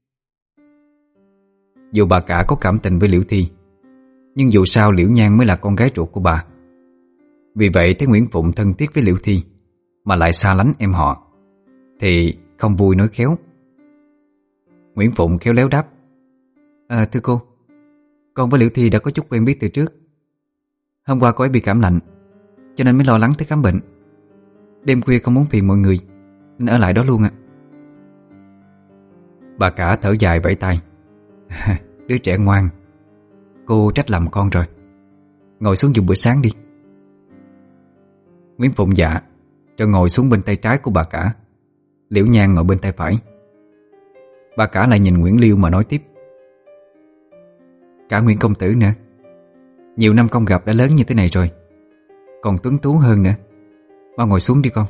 Dù bà cả có cảm tình với Liễu Thi, nhưng dù sao Liễu Nhan mới là con gái ruột của bà. Vì vậy thấy Nguyễn Phụng thân thiết với Liễu Thi mà lại xa lánh em họ thì không vui nói khéo. Nguyễn Phụng khéo léo đáp: À thưa cô, con với Liễu Thi đã có chút quen biết từ trước. Hôm qua cô ấy bị cảm lạnh, cho nên mới lo lắng tới khám bệnh. Đêm khuya không muốn phiền mọi người nên ở lại đó luôn ạ. Bà cả thở dài vẫy tay: Đứa trẻ ngoan, cô trách lầm con rồi. Ngồi xuống dùng bữa sáng đi. Nguyễn Phụng dạ, cho ngồi xuống bên tay trái của bà cả. Liễu Nhan ngồi bên tay phải. Bà cả lại nhìn Nguyễn Liêu mà nói tiếp: Cả Nguyễn công tử nữa, nhiều năm không gặp đã lớn như thế này rồi, còn tuấn tú hơn nữa. Mau ngồi xuống đi con.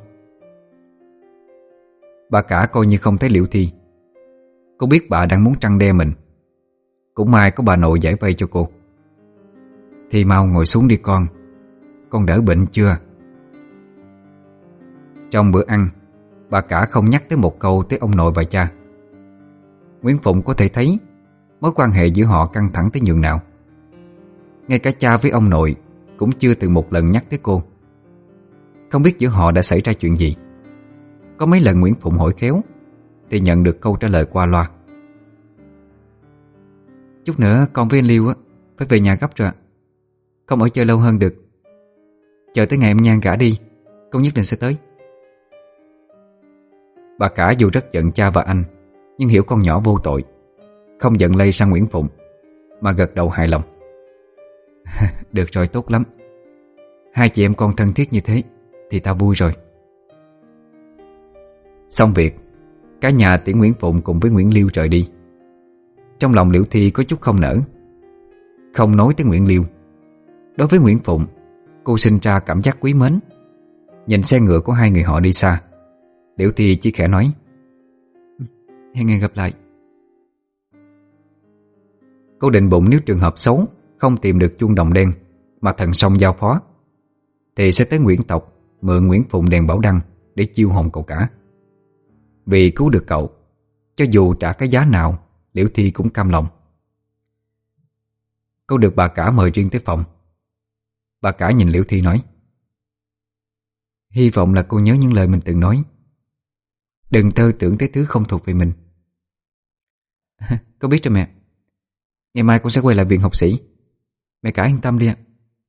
Bà cả coi như không thấy Liễu Thi. Cô biết bà đang muốn trăn đe mình. Cũng may có bà nội giải vây cho cô. Thì mau ngồi xuống đi con. Con đỡ bệnh chưa? Trong bữa ăn, bà cả không nhắc tới một câu tới ông nội và cha. Nguyễn Phụng có thể thấy mối quan hệ giữa họ căng thẳng tới nhường nào. Ngay cả cha với ông nội cũng chưa từng một lần nhắc tới cô. Không biết giữa họ đã xảy ra chuyện gì. Có mấy lần Nguyễn Phụng hỏi khéo thì nhận được câu trả lời qua loa: Chút nữa con với anh Liêu á phải về nhà gấp rồi, không ở chơi lâu hơn được. Chờ tới ngày em Nhan gả đi, con nhất định sẽ tới. Bà cả dù rất giận cha và anh, nhưng hiểu con nhỏ vô tội, không giận lây sang Nguyễn Phụng, mà gật đầu hài lòng. Được rồi, tốt lắm. Hai chị em con thân thiết như thế thì ta vui rồi. Xong việc, cả nhà tiễn Nguyễn Phụng cùng với Nguyễn Liêu rời đi. Trong lòng Liễu Thi có chút không nỡ. Không nói tới Nguyễn Liêu, đối với Nguyễn Phụng, cô sinh ra cảm giác quý mến. Nhìn xe ngựa của hai người họ đi xa, Liễu Thi chỉ khẽ nói: hẹn ngày gặp lại. Cô định bụng nếu trường hợp xấu không tìm được chuông đồng đen mà thần sông giao phó, thì sẽ tới Nguyễn tộc mượn Nguyễn Phụng đèn bảo đăng để chiêu hồn cậu cả. Vì cứu được cậu, cho dù trả cái giá nào, Liễu Thi cũng cam lòng. Cô được bà cả mời riêng tới phòng. Bà cả nhìn Liễu Thi nói: hy vọng là cô nhớ những lời mình từng nói, đừng tơ tưởng tới thứ không thuộc về mình. Cô biết rồi mẹ. Ngày mai con sẽ quay lại viện học sĩ. Mẹ cả yên tâm đi ạ.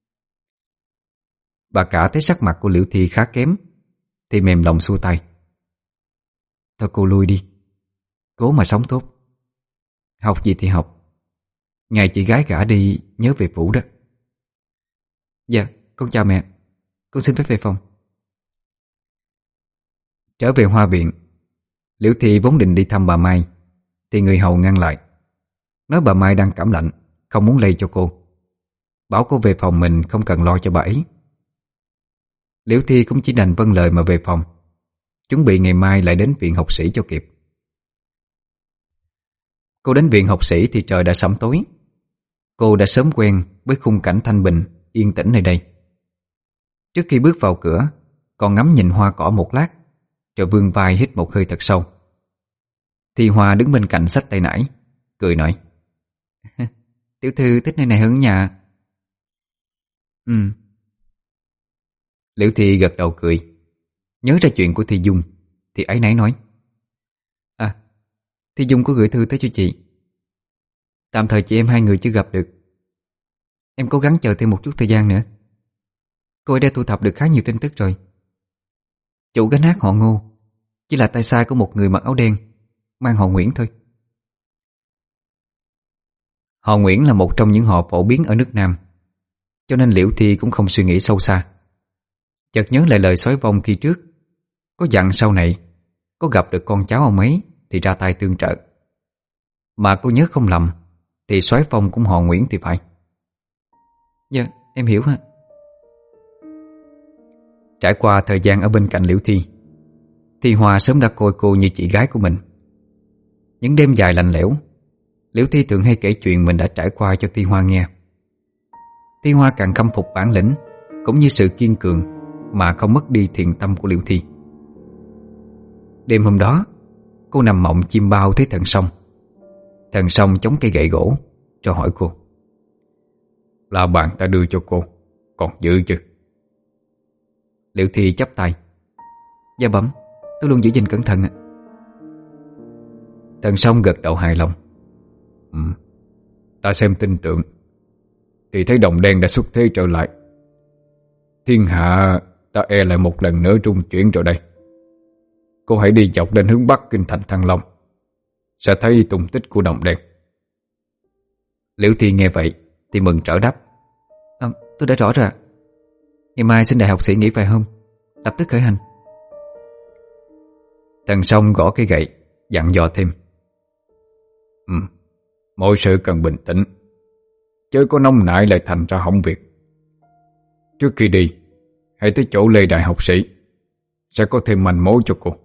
Bà cả thấy sắc mặt của Liễu Thi khá kém thì mềm lòng xua tay: thôi cô lui đi, cố mà sống tốt. Học gì thì học, ngày chị gái gả đi nhớ về phủ đó. Dạ, con chào mẹ. Con xin phép về phòng. Trở về Hoa Viện, Liễu Thi vốn định đi thăm bà Mai thì người hầu ngăn lại, nói bà Mai đang cảm lạnh, không muốn lây cho cô, bảo cô về phòng mình, không cần lo cho bà ấy. Liễu Thi cũng chỉ đành vâng lời mà về phòng, chuẩn bị ngày mai lại đến viện học sĩ cho kịp. Cô đến viện học sĩ thì trời đã sẫm tối. Cô đã sớm quen với khung cảnh thanh bình, yên tĩnh nơi đây. Trước khi bước vào cửa, còn ngắm nhìn hoa cỏ một lát, rồi vươn vai hít một hơi thật sâu. Thì Hoa đứng bên cạnh xách tay nải, cười nói: tiểu thư thích nơi này hơn nhà. Ừ. Liễu Thi gật đầu cười, nhớ ra chuyện của Thi Dung thì áy náy nói: à, Thi Dung có gửi thư tới cho chị. Tạm thời chị em hai người chưa gặp được. Em cố gắng chờ thêm một chút thời gian nữa. Cô ấy đã thu thập được khá nhiều tin tức rồi. Chủ gánh hát họ Ngô chỉ là tay sai của một người mặc áo đen mang họ Nguyễn thôi. Họ Nguyễn là một trong những họ phổ biến ở nước Nam, cho nên Liễu Thi cũng không suy nghĩ sâu xa. Chợt nhớ lại lời sói vong khi trước, có dặn sau này có gặp được con cháu ông ấy thì ra tay tương trợ. Mà cô nhớ không lầm thì soái phong cũng họ Nguyễn thì phải. Dạ, em hiểu ha. Trải qua thời gian ở bên cạnh Liễu Thi, Thi Hoa sớm đã coi cô như chị gái của mình. Những đêm dài lạnh lẽo, Liễu Thi thường hay kể chuyện mình đã trải qua cho Thi Hoa nghe. Thi Hoa càng khâm phục bản lĩnh cũng như sự kiên cường mà không mất đi thiện tâm của Liễu Thi. Đêm hôm đó, cô nằm mộng chim bao thấy thần sông. Thần sông chống cây gậy gỗ cho hỏi cô: là bạn ta đưa cho cô, còn giữ chứ? Liễu Thi chắp tay: dạ bẩm, tôi luôn giữ gìn cẩn thận ạ. Thần sông gật đầu hài lòng: ừ, ta xem tin tưởng thì thấy đồng đen đã xuất thế trở lại. Thiên hạ ta e lại một lần nữa trung chuyển rồi đây. Cô hãy đi dọc đến hướng Bắc kinh thành Thăng Long, sẽ thấy tung tích của đồng đen. Liễu Thi nghe vậy thì mừng trở đáp: à, tôi đã rõ rồi. Ngày mai xin đại học sĩ nghỉ vài hôm, lập tức khởi hành. Thần sông gõ cái gậy, dặn dò thêm: ừ, mọi sự cần bình tĩnh, chớ có nóng nảy lại thành ra hỏng việc. Trước khi đi, hãy tới chỗ Lê đại học sĩ, sẽ có thêm manh mối cho cô.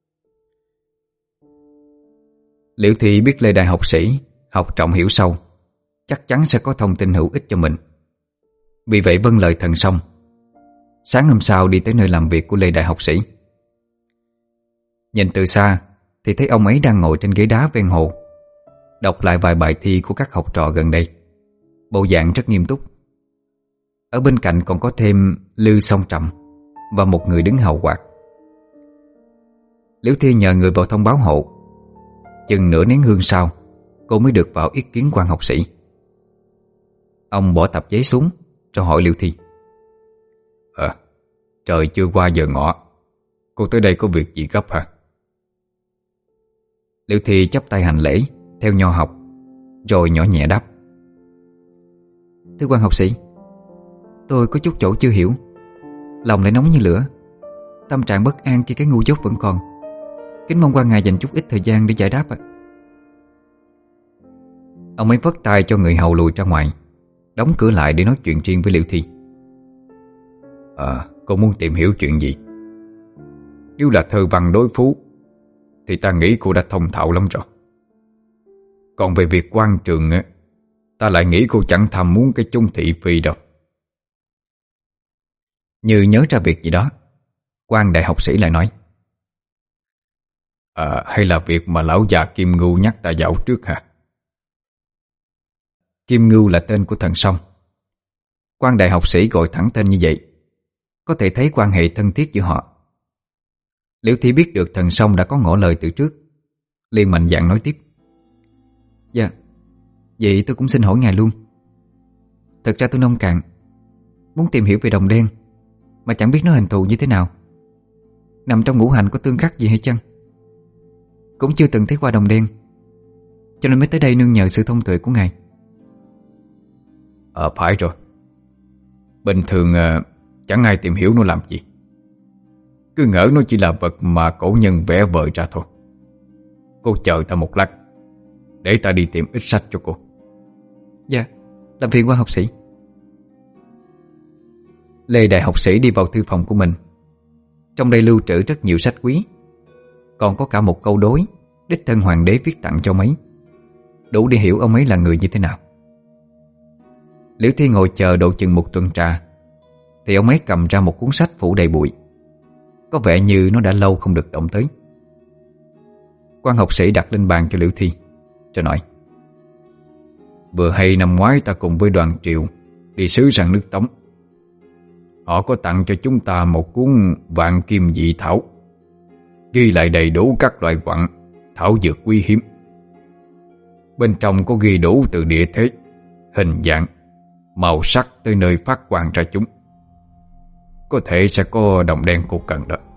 Liễu Thi biết Lê đại học sĩ học trọng hiểu sâu, chắc chắn sẽ có thông tin hữu ích cho mình. Vì vậy vâng lời thần sông, sáng hôm sau đi tới nơi làm việc của Lê đại học sĩ. Nhìn từ xa thì thấy ông ấy đang ngồi trên ghế đá ven hồ, đọc lại vài bài thi của các học trò gần đây, bộ dạng rất nghiêm túc. Ở bên cạnh còn có thêm Lư Song Trầm và một người đứng hầu quạt. Liễu Thi nhờ người vào thông báo hộ. Chừng nửa nén hương sau, cô mới được vào ý kiến quan học sĩ. Ông bỏ tập giấy xuống rồi hỏi Liễu Thi: Ờ, trời chưa qua giờ ngọ, cô tới đây có việc gì gấp hả? Liễu Thi chắp tay hành lễ theo nho học, rồi nhỏ nhẹ đáp: Thưa quan học sĩ, tôi có chút chỗ chưa hiểu, lòng lại nóng như lửa, tâm trạng bất an khi cái ngu dốt vẫn còn. Kính mong quan ngài dành chút ít thời gian để giải đáp ạ. Ông ấy vất tay cho người hầu lùi ra ngoài, đóng cửa lại để nói chuyện riêng với Liễu Thi. À, cô muốn tìm hiểu chuyện gì? Nếu là thơ văn đối phú thì ta nghĩ cô đã thông thạo lắm rồi. Còn về việc quan trường á, ta lại nghĩ cô chẳng thèm muốn cái chung thị phi đâu. Như nhớ ra việc gì đó, quan đại học sĩ lại nói: À, hay là việc mà lão già Kim Ngưu nhắc ta dạo trước hả? Kim Ngưu là tên của thần sông. Quan đại học sĩ gọi thẳng tên như vậy, có thể thấy quan hệ thân thiết giữa họ. Liễu Thi biết được thần sông đã có ngỏ lời từ trước, liền mạnh dạn nói tiếp: Dạ, vậy tôi cũng xin hỏi ngài luôn. Thật ra tôi nông cạn, muốn tìm hiểu về đồng đen, mà chẳng biết nó hình thù như thế nào, nằm trong ngũ hành có tương khắc gì hay chăng. Cũng chưa từng thấy qua đồng đen, cho nên mới tới đây nương nhờ sự thông tuệ của ngài. Ờ phải rồi. Bình thường à, chẳng ai tìm hiểu nó làm gì, cứ ngỡ nó chỉ là vật mà cổ nhân vẽ vời ra thôi. Cô chờ ta một lát, để ta đi tìm ít sách cho cô. Dạ, làm phiền quan học sĩ. Lê đại học sĩ đi vào thư phòng của mình. Trong đây lưu trữ rất nhiều sách quý, còn có cả một câu đối đích thân hoàng đế viết tặng cho ông ấy, đủ để hiểu ông ấy là người như thế nào. Liễu Thi ngồi chờ độ chừng một tuần trà, thì ông ấy cầm ra một cuốn sách phủ đầy bụi, có vẻ như nó đã lâu không được động tới. Quan học sĩ đặt lên bàn cho Liễu Thi, rồi nói: Vừa hay năm ngoái ta cùng với đoàn triều đi sứ sang nước Tống. Họ có tặng cho chúng ta một cuốn Vạn Kim Dị Thảo, ghi lại đầy đủ các loại quặng, thảo dược quý hiếm. Bên trong có ghi đủ từ địa thế, hình dạng, màu sắc tới nơi phát quang ra chúng. Có thể sẽ có đồng đen cô cần đó.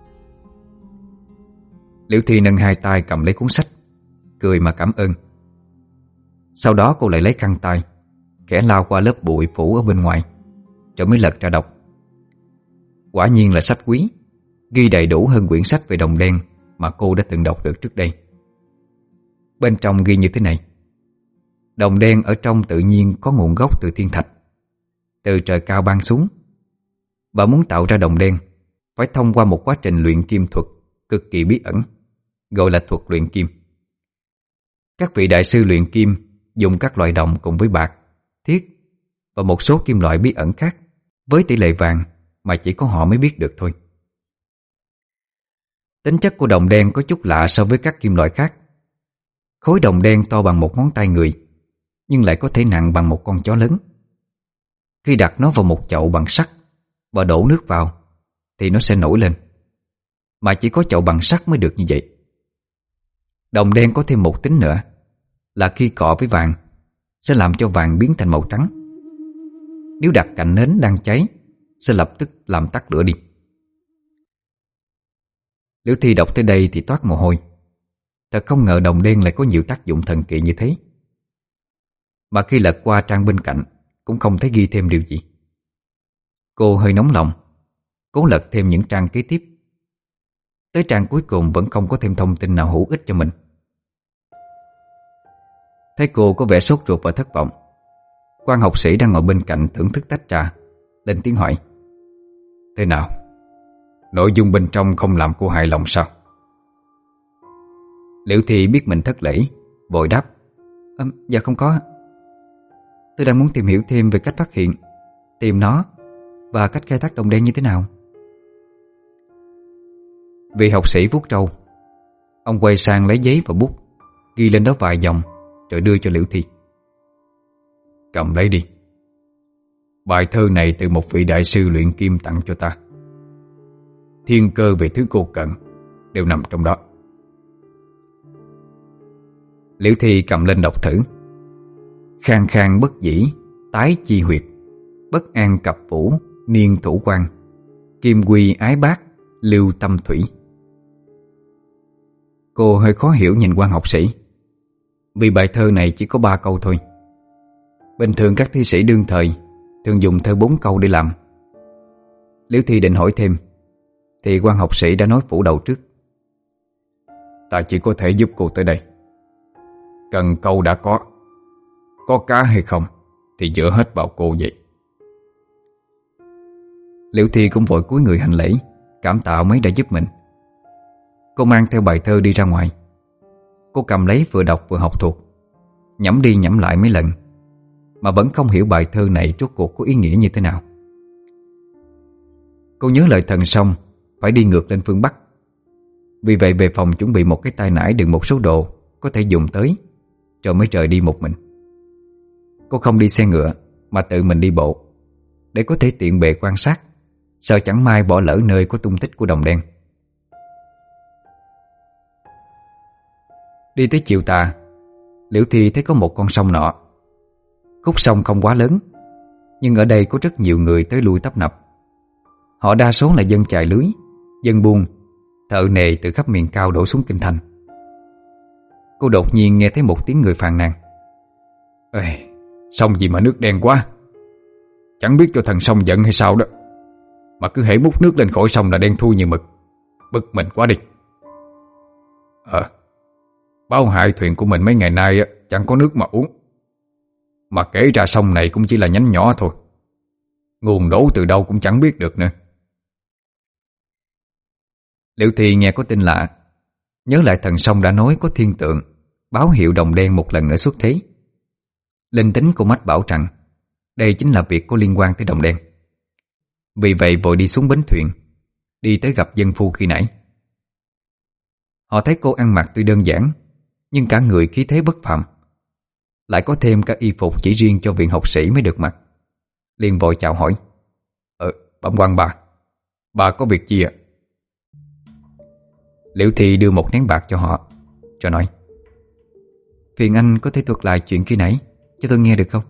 Liễu Thi nâng hai tay cầm lấy cuốn sách, cười mà cảm ơn. Sau đó cô lại lấy khăn tay, khẽ lao qua lớp bụi phủ ở bên ngoài, rồi mới lật ra đọc. Quả nhiên là sách quý, ghi đầy đủ hơn quyển sách về đồng đen mà cô đã từng đọc được trước đây. Bên trong ghi như thế này: Đồng đen ở trong tự nhiên có nguồn gốc từ thiên thạch, từ trời cao ban xuống. Và muốn tạo ra đồng đen phải thông qua một quá trình luyện kim thuật cực kỳ bí ẩn, gọi là thuật luyện kim. Các vị đại sư luyện kim dùng các loại đồng cùng với bạc, thiết và một số kim loại bí ẩn khác với tỷ lệ vàng mà chỉ có họ mới biết được thôi. Tính chất của đồng đen có chút lạ so với các kim loại khác. Khối đồng đen to bằng một ngón tay người, nhưng lại có thể nặng bằng một con chó lớn. Khi đặt nó vào một chậu bằng sắt và đổ nước vào thì nó sẽ nổi lên, mà chỉ có chậu bằng sắt mới được như vậy. Đồng đen có thêm một tính nữa là khi cọ với vàng sẽ làm cho vàng biến thành màu trắng. Nếu đặt cạnh nến đang cháy sẽ lập tức làm tắt lửa đi. Liễu Thi đọc tới đây thì toát mồ hôi. Thật không ngờ đồng đen lại có nhiều tác dụng thần kỳ như thế. Mà khi lật qua trang bên cạnh cũng không thấy ghi thêm điều gì. Cô hơi nóng lòng, cố lật thêm những trang kế tiếp. Tới trang cuối cùng vẫn không có thêm thông tin nào hữu ích cho mình. Thấy cô có vẻ sốt ruột và thất vọng, quan học sĩ đang ngồi bên cạnh thưởng thức tách trà lên tiếng hỏi: Thế nào? Nội dung bên trong không làm cô hài lòng sao? Liễu Thi biết mình thất lễ, vội đáp: à, Dạ không có. Tôi đang muốn tìm hiểu thêm về cách phát hiện, tìm nó và cách khai thác đồng đen như thế nào. Vị học sĩ vuốt râu. Ông quay sang lấy giấy và bút, ghi lên đó vài dòng rồi đưa cho Liễu Thi. Cầm lấy đi. Bài thơ này từ một vị đại sư luyện kim tặng cho ta. Thiên cơ về thứ cô cần đều nằm trong đó. Liễu Thi cầm lên đọc thử. Khang khang bất dĩ, tái chi huyệt, bất an cập vũ, niên thủ quan, kim quy ái bác, lưu tâm thủy. Cô hơi khó hiểu nhìn quan học sĩ, vì bài thơ này chỉ có ba câu thôi. Bình thường các thi sĩ đương thời thường dùng thơ bốn câu để làm. Liễu Thi định hỏi thêm thì quan học sĩ đã nói phủ đầu trước. Ta chỉ có thể giúp cô tới đây. Cần câu đã có, có cá hay không thì dựa hết vào cô vậy. Liễu Thi cũng vội cúi người hành lễ, cảm tạ mấy đã giúp mình. Cô mang theo bài thơ đi ra ngoài. Cô cầm lấy vừa đọc vừa học thuộc, nhẩm đi nhẩm lại mấy lần, mà vẫn không hiểu bài thơ này rốt cuộc có ý nghĩa như thế nào. Cô nhớ lời thần sông phải đi ngược lên phương Bắc. Vì vậy về phòng chuẩn bị một cái tay nải đựng một số đồ có thể dùng tới, rồi mới rời đi một mình. Cô không đi xe ngựa mà tự mình đi bộ, để có thể tiện bề quan sát, sợ chẳng may bỏ lỡ nơi có tung tích của đồng đen. Đi tới chiều tà, Liễu Thi thấy có một con sông nọ. Khúc sông không quá lớn, nhưng ở đây có rất nhiều người tới lui tấp nập. Họ đa số là dân chài lưới, dân buôn, thợ nề từ khắp miền cao đổ xuống kinh thành. Cô đột nhiên nghe thấy một tiếng người phàn nàn. Ê, sông gì mà nước đen quá, chẳng biết cho thằng sông giận hay sao đó, mà cứ hễ múc nước lên khỏi sông là đen thui như mực. Bực mình quá đi. Ờ, báo hại thuyền của mình mấy ngày nay chẳng có nước mà uống, mà kể ra sông này cũng chỉ là nhánh nhỏ thôi, nguồn đổ từ đâu cũng chẳng biết được nữa. Liễu Thi nghe có tin lạ, nhớ lại thần sông đã nói có thiên tượng báo hiệu đồng đen một lần nữa xuất thế. Linh tính của mách bảo rằng đây chính là việc có liên quan tới đồng đen. Vì vậy vội đi xuống bến thuyền, đi tới gặp dân phu khi nãy. Họ thấy cô ăn mặc tuy đơn giản, nhưng cả người khí thế bất phàm, lại có thêm cả y phục chỉ riêng cho viện học sĩ mới được mặc. Liền vội chào hỏi. Ờ, bẩm quan bà, bà có việc gì ạ? Liễu Thi đưa một nén bạc cho họ, rồi nói: phiền anh có thể thuật lại chuyện khi nãy cho tôi nghe được không?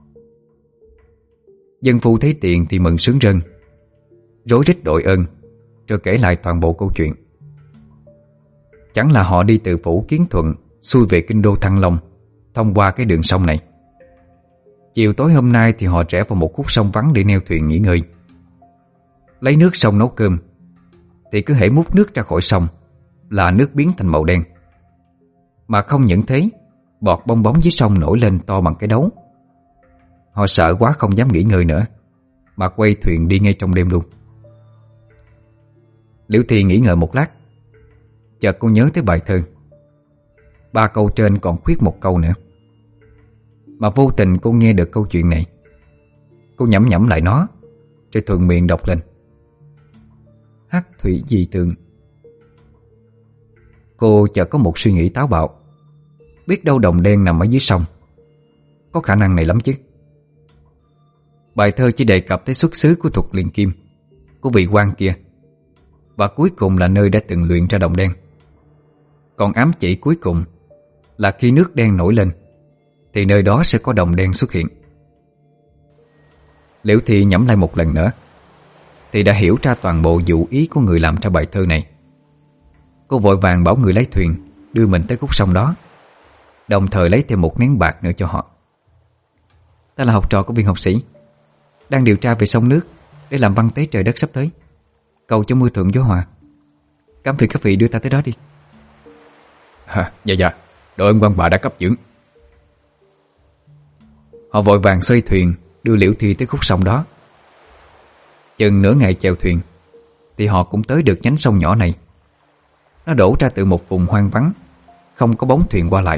Dân phu thấy tiền thì mừng sướng rân, rối rít đội ơn, rồi kể lại toàn bộ câu chuyện. Chẳng là họ đi từ phủ Kiến Thuận xuôi về kinh đô Thăng Long thông qua cái đường sông này. Chiều tối hôm nay thì họ rẽ vào một khúc sông vắng để neo thuyền nghỉ ngơi. Lấy nước sông nấu cơm, thì cứ hễ múc nước ra khỏi sông là nước biến thành màu đen. Mà không những thế, bọt bong bóng dưới sông nổi lên to bằng cái đấu. Họ sợ quá không dám nghỉ ngơi nữa, mà quay thuyền đi ngay trong đêm luôn. Liễu Thi nghĩ ngợi một lát, chợt cô nhớ tới bài thơ. Ba câu trên còn khuyết một câu nữa, mà vô tình cô nghe được câu chuyện này. Cô nhẩm nhẩm lại nó, rồi thuận miệng đọc lên: hắc thủy dị tượng. Cô chợt có một suy nghĩ táo bạo. Biết đâu đồng đen nằm ở dưới sông, có khả năng này lắm chứ. Bài thơ chỉ đề cập tới xuất xứ của thuật luyện kim của vị quan kia, và cuối cùng là nơi đã từng luyện ra đồng đen. Còn ám chỉ cuối cùng là khi nước đen nổi lên thì nơi đó sẽ có đồng đen xuất hiện. Liễu Thi nhẩm lại một lần nữa thì đã hiểu ra toàn bộ dụ ý của người làm ra bài thơ này. Cô vội vàng bảo người lấy thuyền đưa mình tới khúc sông đó, đồng thời lấy thêm một nén bạc nữa cho họ. Ta là học trò của viên học sĩ, đang điều tra về sông nước để làm văn tế trời đất sắp tới, cầu cho mưa thuận gió hòa. Cảm phiền các vị đưa ta tới đó đi. À, dạ dạ, đội ơn quan bà đã cấp dưỡng. Họ vội vàng xoay thuyền đưa Liễu Thi tới khúc sông đó. Chừng nửa ngày chèo thuyền thì họ cũng tới được nhánh sông nhỏ này. Nó đổ ra từ một vùng hoang vắng, không có bóng thuyền qua lại.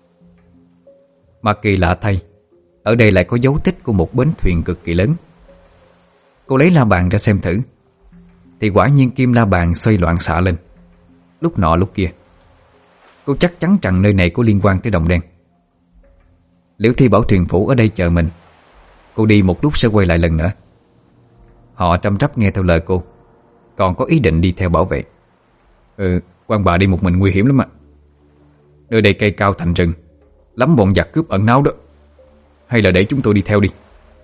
Mà kỳ lạ thay, ở đây lại có dấu tích của một bến thuyền cực kỳ lớn. Cô lấy la bàn ra xem thử, thì quả nhiên kim la bàn xoay loạn xạ lên, lúc nọ lúc kia. Cô chắc chắn rằng nơi này có liên quan tới đồng đen. Liễu Thi bảo thuyền phủ ở đây chờ mình. Cô đi một lúc sẽ quay lại lần nữa. Họ trăm trắp nghe theo lời cô, còn có ý định đi theo bảo vệ. Ừ, quan bà đi một mình nguy hiểm lắm ạ. Nơi đây cây cao thành rừng, lắm bọn giặc cướp ẩn náu đó. Hay là để chúng tôi đi theo đi.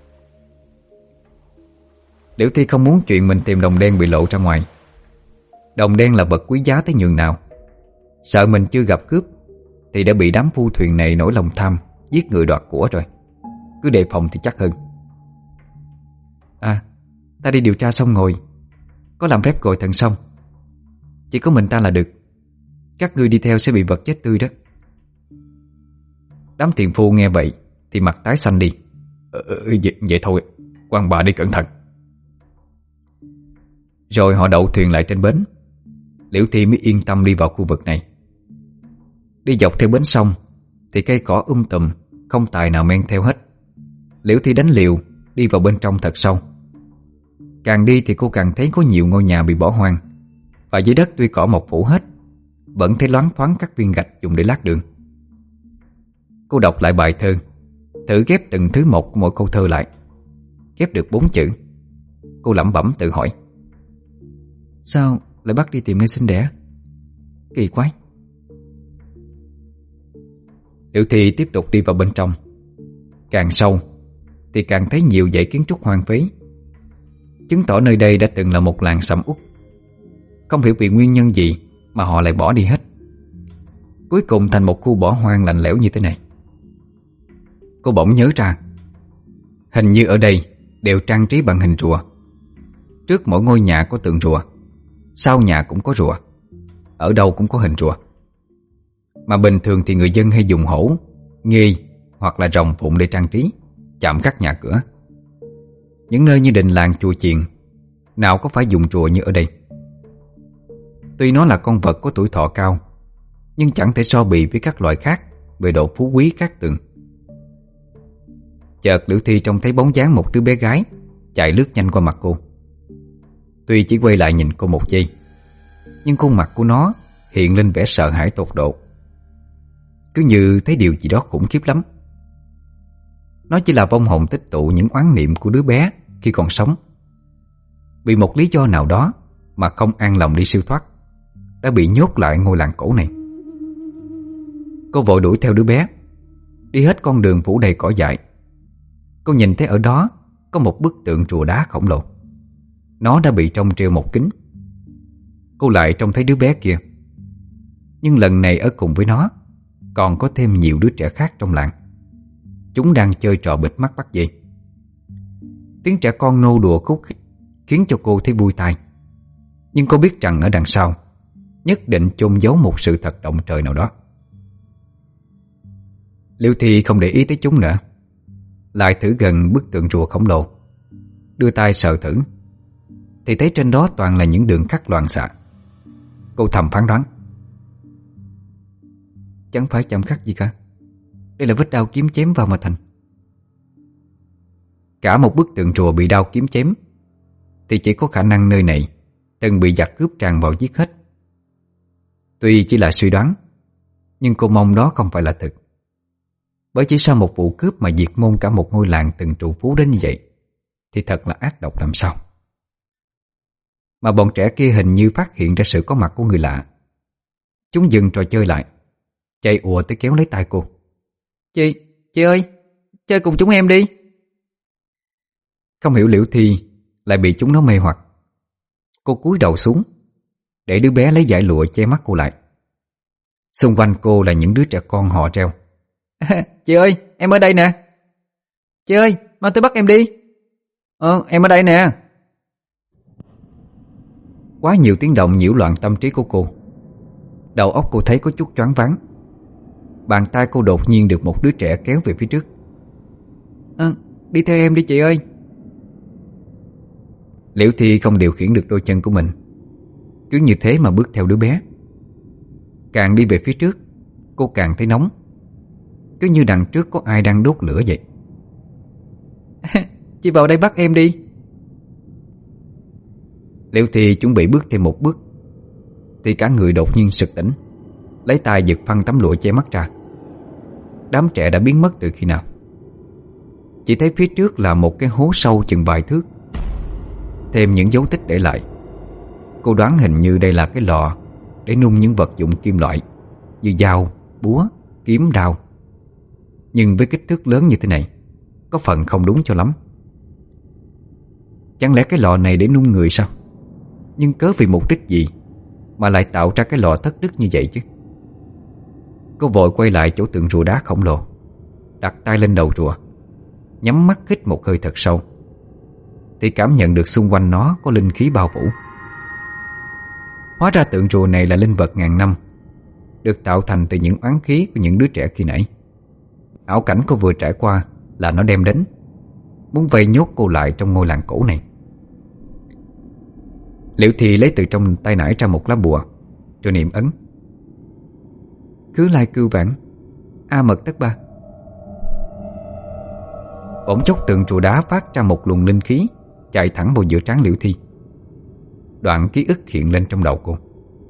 Liễu Thi không muốn chuyện mình tìm đồng đen bị lộ ra ngoài. Đồng đen là vật quý giá tới nhường nào. Sợ mình chưa gặp cướp thì đã bị đám phu thuyền này nổi lòng tham, giết người đoạt của rồi. Cứ đề phòng thì chắc hơn. À, ta đi điều tra xong ngồi, có làm phép gọi thần xong. Chỉ có mình ta là được. Các ngươi đi theo sẽ bị vật chết tươi đó. Đám tiền phu nghe vậy thì mặt tái xanh đi. ờ, vậy, vậy thôi, quan bà đi cẩn thận. Rồi họ đậu thuyền lại trên bến. Liễu Thi mới yên tâm đi vào khu vực này. Đi dọc theo bến sông thì cây cỏ um tùm, không tài nào men theo hết. Liễu Thi đánh liều đi vào bên trong thật sâu. Càng đi thì cô càng thấy có nhiều ngôi nhà bị bỏ hoang, và dưới đất tuy cỏ mọc phủ hết, vẫn thấy loáng thoáng các viên gạch dùng để lát đường. Cô đọc lại bài thơ, thử ghép từng thứ một của mỗi câu thơ lại. Ghép được bốn chữ. Cô lẩm bẩm tự hỏi, sao lại bắt đi tìm nơi sinh đẻ? Kỳ quái. Liễu Thi tiếp tục đi vào bên trong. Càng sâu thì càng thấy nhiều dãy kiến trúc hoang phế, chứng tỏ nơi đây đã từng là một làng sầm uất. Không hiểu vì nguyên nhân gì mà họ lại bỏ đi hết, cuối cùng thành một khu bỏ hoang lạnh lẽo như thế này. Cô bỗng nhớ ra, hình như ở đây đều trang trí bằng hình rùa. Trước mỗi ngôi nhà có tượng rùa, sau nhà cũng có rùa, ở đâu cũng có hình rùa. Mà bình thường thì người dân hay dùng hổ, nghê hoặc là rồng phụng để trang trí, chạm khắc nhà cửa. Những nơi như đình làng chùa chiền nào có phải dùng rùa như ở đây. Tuy nó là con vật có tuổi thọ cao, nhưng chẳng thể so bì với các loài khác về độ phú quý khác tường. Chợt Liễu Thi trông thấy bóng dáng một đứa bé gái chạy lướt nhanh qua mặt cô. Tuy chỉ quay lại nhìn cô một giây, nhưng khuôn mặt của nó hiện lên vẻ sợ hãi tột độ, cứ như thấy điều gì đó khủng khiếp lắm. Nó chỉ là vong hồn tích tụ những oán niệm của đứa bé khi còn sống. Vì một lý do nào đó mà không an lòng đi siêu thoát, đã bị nhốt lại ngôi làng cổ này. Cô vội đuổi theo đứa bé, đi hết con đường phủ đầy cỏ dại. Cô nhìn thấy ở đó có một bức tượng rùa đá khổng lồ. Nó đã bị trông treo một kính. Cô lại trông thấy đứa bé kia, nhưng lần này ở cùng với nó còn có thêm nhiều đứa trẻ khác trong làng. Chúng đang chơi trò bịt mắt bắt dê. Tiếng trẻ con nô đùa khúc khích khiến cho cô thấy vui tai. Nhưng cô biết rằng ở đằng sau nhất định chôn giấu một sự thật động trời nào đó. Liễu Thi không để ý tới chúng nữa, lại thử gần bức tượng rùa khổng lồ, đưa tay sờ thử thì thấy trên đó toàn là những đường khắc loạn xạ. Cô thầm phán đoán, chẳng phải chạm khắc gì cả, đây là vết đao kiếm chém vào mà thành. Cả một bức tượng rùa bị đao kiếm chém thì chỉ có khả năng nơi này từng bị giặc cướp tràn vào giết hết. Tuy chỉ là suy đoán, nhưng cô mong đó không phải là thực. Bởi chỉ sau một vụ cướp mà diệt môn cả một ngôi làng từng trụ phú đến như vậy thì thật là ác độc làm sao. Mà bọn trẻ kia hình như phát hiện ra sự có mặt của người lạ. Chúng dừng trò chơi lại, chạy ùa tới kéo lấy tay cô. Chị, chị ơi, chơi cùng chúng em đi. Không hiểu Liễu Thi lại bị chúng nó mê hoặc. Cô cúi đầu xuống để đứa bé lấy dải lụa che mắt cô lại. Xung quanh cô là những đứa trẻ con họ reo. À, chị ơi, em ở đây nè. Chị ơi, mau tới bắt em đi. Ờ, em ở đây nè. Quá nhiều tiếng động nhiễu loạn tâm trí của cô. Đầu óc cô thấy có chút choáng váng. Bàn tay cô đột nhiên được một đứa trẻ kéo về phía trước. À, đi theo em đi chị ơi. Liễu Thi không điều khiển được đôi chân của mình, cứ như thế mà bước theo đứa bé. Càng đi về phía trước, cô càng thấy nóng, cứ như đằng trước có ai đang đốt lửa vậy. Chị vào đây bắt em đi. Liễu Thi chuẩn bị bước thêm một bước thì cả người đột nhiên sực tỉnh, lấy tay giật phăng tấm lụa che mắt ra. Đám trẻ đã biến mất từ khi nào. Chỉ thấy phía trước là một cái hố sâu chừng vài thước, thêm những dấu tích để lại. Cô đoán hình như đây là cái lò để nung những vật dụng kim loại như dao, búa, kiếm, đao. Nhưng với kích thước lớn như thế này, có phần không đúng cho lắm. Chẳng lẽ cái lò này để nung người sao? Nhưng cớ vì mục đích gì mà lại tạo ra cái lò thất đức như vậy chứ? Cô vội quay lại chỗ tượng rùa đá khổng lồ, đặt tay lên đầu rùa, nhắm mắt hít một hơi thật sâu, thì cảm nhận được xung quanh nó có linh khí bao phủ. Hóa ra tượng rùa này là linh vật ngàn năm, được tạo thành từ những oán khí của những đứa trẻ khi nãy. Ảo cảnh cô vừa trải qua là nó đem đến, muốn vây nhốt cô lại trong ngôi làng cổ này. Liễu Thi lấy từ trong tay nải ra một lá bùa, rồi niệm ấn: Khứ lai cưu vãng, a mật tất ba. Bỗng chốc tượng trụ đá phát ra một luồng linh khí chạy thẳng vào giữa trán Liễu Thi. Đoạn ký ức hiện lên trong đầu cô.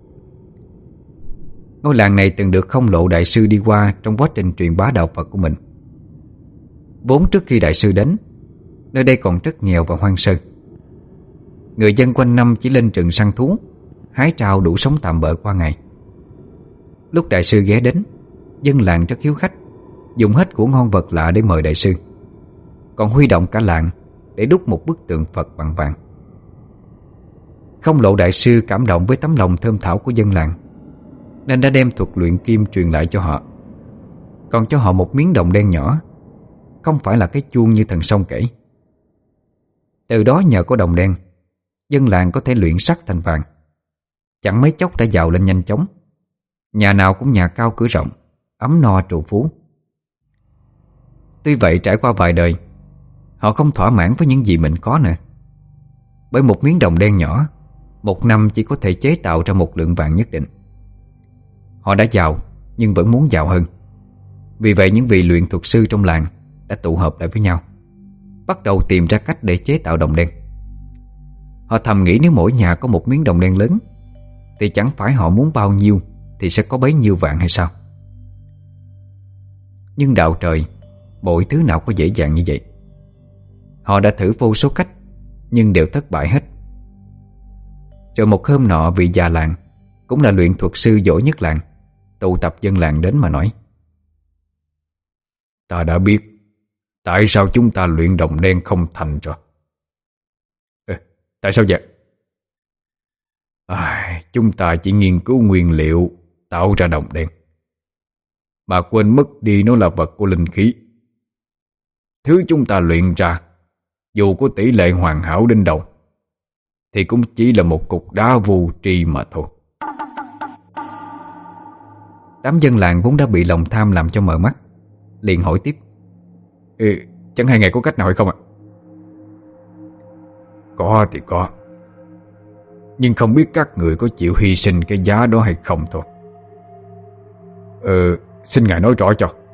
Ngôi làng này từng được Không Lộ đại sư đi qua trong quá trình truyền bá đạo Phật của mình. Vốn trước khi đại sư đến, nơi đây còn rất nghèo và hoang sơ. Người dân quanh năm chỉ lên rừng săn thú, hái trao đủ sống tạm bợ qua ngày. Lúc đại sư ghé đến, dân làng rất hiếu khách, dùng hết của ngon vật lạ để mời đại sư, còn huy động cả làng để đúc một bức tượng Phật bằng vàng. Không Lộ đại sư cảm động với tấm lòng thơm thảo của dân làng, nên đã đem thuật luyện kim truyền lại cho họ, còn cho họ một miếng đồng đen nhỏ, không phải là cái chuông như thần sông kể. Từ đó nhờ có đồng đen, dân làng có thể luyện sắt thành vàng. Chẳng mấy chốc đã giàu lên nhanh chóng, nhà nào cũng nhà cao cửa rộng, ấm no trù phú. Tuy vậy trải qua vài đời, họ không thỏa mãn với những gì mình có nữa. Bởi một miếng đồng đen nhỏ, một năm chỉ có thể chế tạo ra một lượng vàng nhất định. Họ đã giàu nhưng vẫn muốn giàu hơn. Vì vậy những vị luyện thuật sư trong làng đã tụ hợp lại với nhau, bắt đầu tìm ra cách để chế tạo đồng đen. Họ thầm nghĩ nếu mỗi nhà có một miếng đồng đen lớn, thì chẳng phải họ muốn bao nhiêu thì sẽ có bấy nhiêu vàng hay sao? Nhưng đạo trời, mọi thứ nào có dễ dàng như vậy. Họ đã thử vô số cách, nhưng đều thất bại hết. Rồi một hôm nọ, vị già làng, cũng là luyện thuật sư giỏi nhất làng, tụ tập dân làng đến mà nói: Ta đã biết tại sao chúng ta luyện đồng đen không thành rồi. Ê, tại sao vậy? À, chúng ta chỉ nghiên cứu nguyên liệu tạo ra đồng đen, mà quên mất đi nó là vật của linh khí. Thứ chúng ta luyện ra, dù có tỷ lệ hoàn hảo đến đâu, thì cũng chỉ là một cục đá vô tri mà thôi. Đám dân làng vốn đã bị lòng tham làm cho mờ mắt, liền hỏi tiếp: Ê, chẳng hay ngày có cách nào hay không ạ? Có thì có, nhưng không biết các người có chịu hy sinh cái giá đó hay không thôi. Ờ, xin ngài nói rõ cho.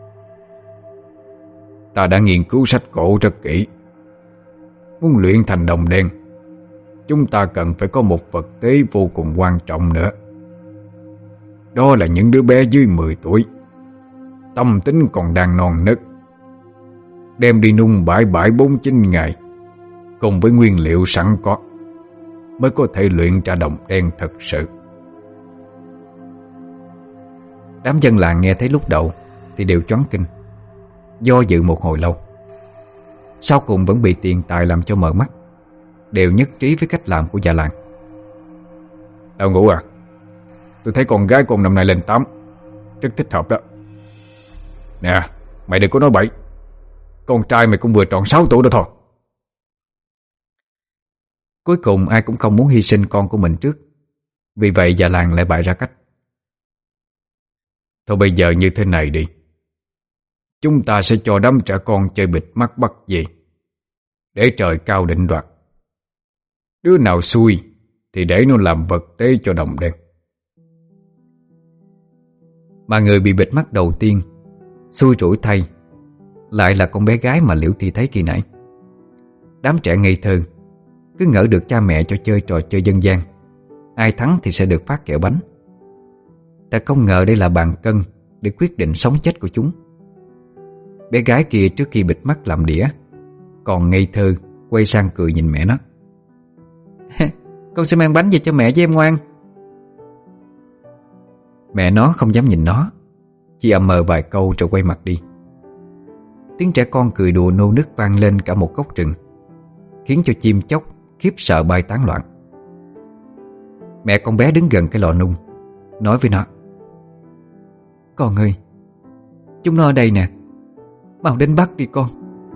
Ta đã nghiên cứu sách cổ rất kỹ. Muốn luyện thành đồng đen, chúng ta cần phải có một vật tế vô cùng quan trọng nữa. Đó là những đứa bé dưới mười tuổi, tâm tính còn đang non nớt, đem đi nung bãi bãi bốn chín ngày, cùng với nguyên liệu sẵn có, mới có thể luyện ra đồng đen thật sự. Đám dân làng nghe thấy lúc đầu thì đều choáng kinh, do dự một hồi lâu. Sau cùng vẫn bị tiền tài làm cho mờ mắt, đều nhất trí với cách làm của già làng. Đào Ngũ à, tôi thấy con gái con năm nay lên tám, rất thích hợp đó. Nè, mày đừng có nói bậy, con trai mày cũng vừa tròn sáu tuổi đó thôi. Cuối cùng ai cũng không muốn hy sinh con của mình trước, vì vậy già làng lại bày ra cách: Thôi bây giờ như thế này đi, chúng ta sẽ cho đám trẻ con chơi bịt mắt bắt về, để trời cao định đoạt. Đứa nào xui thì để nó làm vật tế cho đồng đen. Mà người bị bịt mắt đầu tiên, xui rủi thay, lại là con bé gái mà Liễu Thi thấy kỳ nãy. Đám trẻ ngây thơ cứ ngỡ được cha mẹ cho chơi trò chơi dân gian, ai thắng thì sẽ được phát kẹo bánh. Ta không ngờ đây là bàn cân để quyết định sống chết của chúng. Bé gái kia trước khi bịt mắt làm đĩa, còn ngây thơ quay sang cười nhìn mẹ nó: Con sẽ mang bánh về cho mẹ với em ngoan. Mẹ nó không dám nhìn nó, chỉ ậm mờ vài câu rồi quay mặt đi. Tiếng trẻ con cười đùa nô nức vang lên cả một góc rừng, khiến cho chim chóc khiếp sợ bay tán loạn. Mẹ con bé đứng gần cái lò nung, nói với nó: Con ơi, Chúng nó ở đây nè. Mau đến bắt đi con.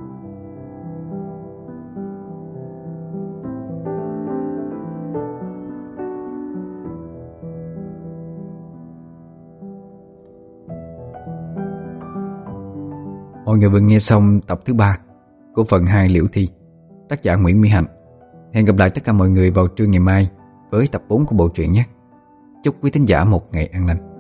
Mọi người vừa nghe xong tập thứ ba của phần hai Liễu Thi, tác giả Nguyễn Mỹ Hạnh. Hẹn gặp lại tất cả mọi người vào trưa ngày mai với tập bốn của bộ truyện nhé. Chúc quý thính giả một ngày an lành.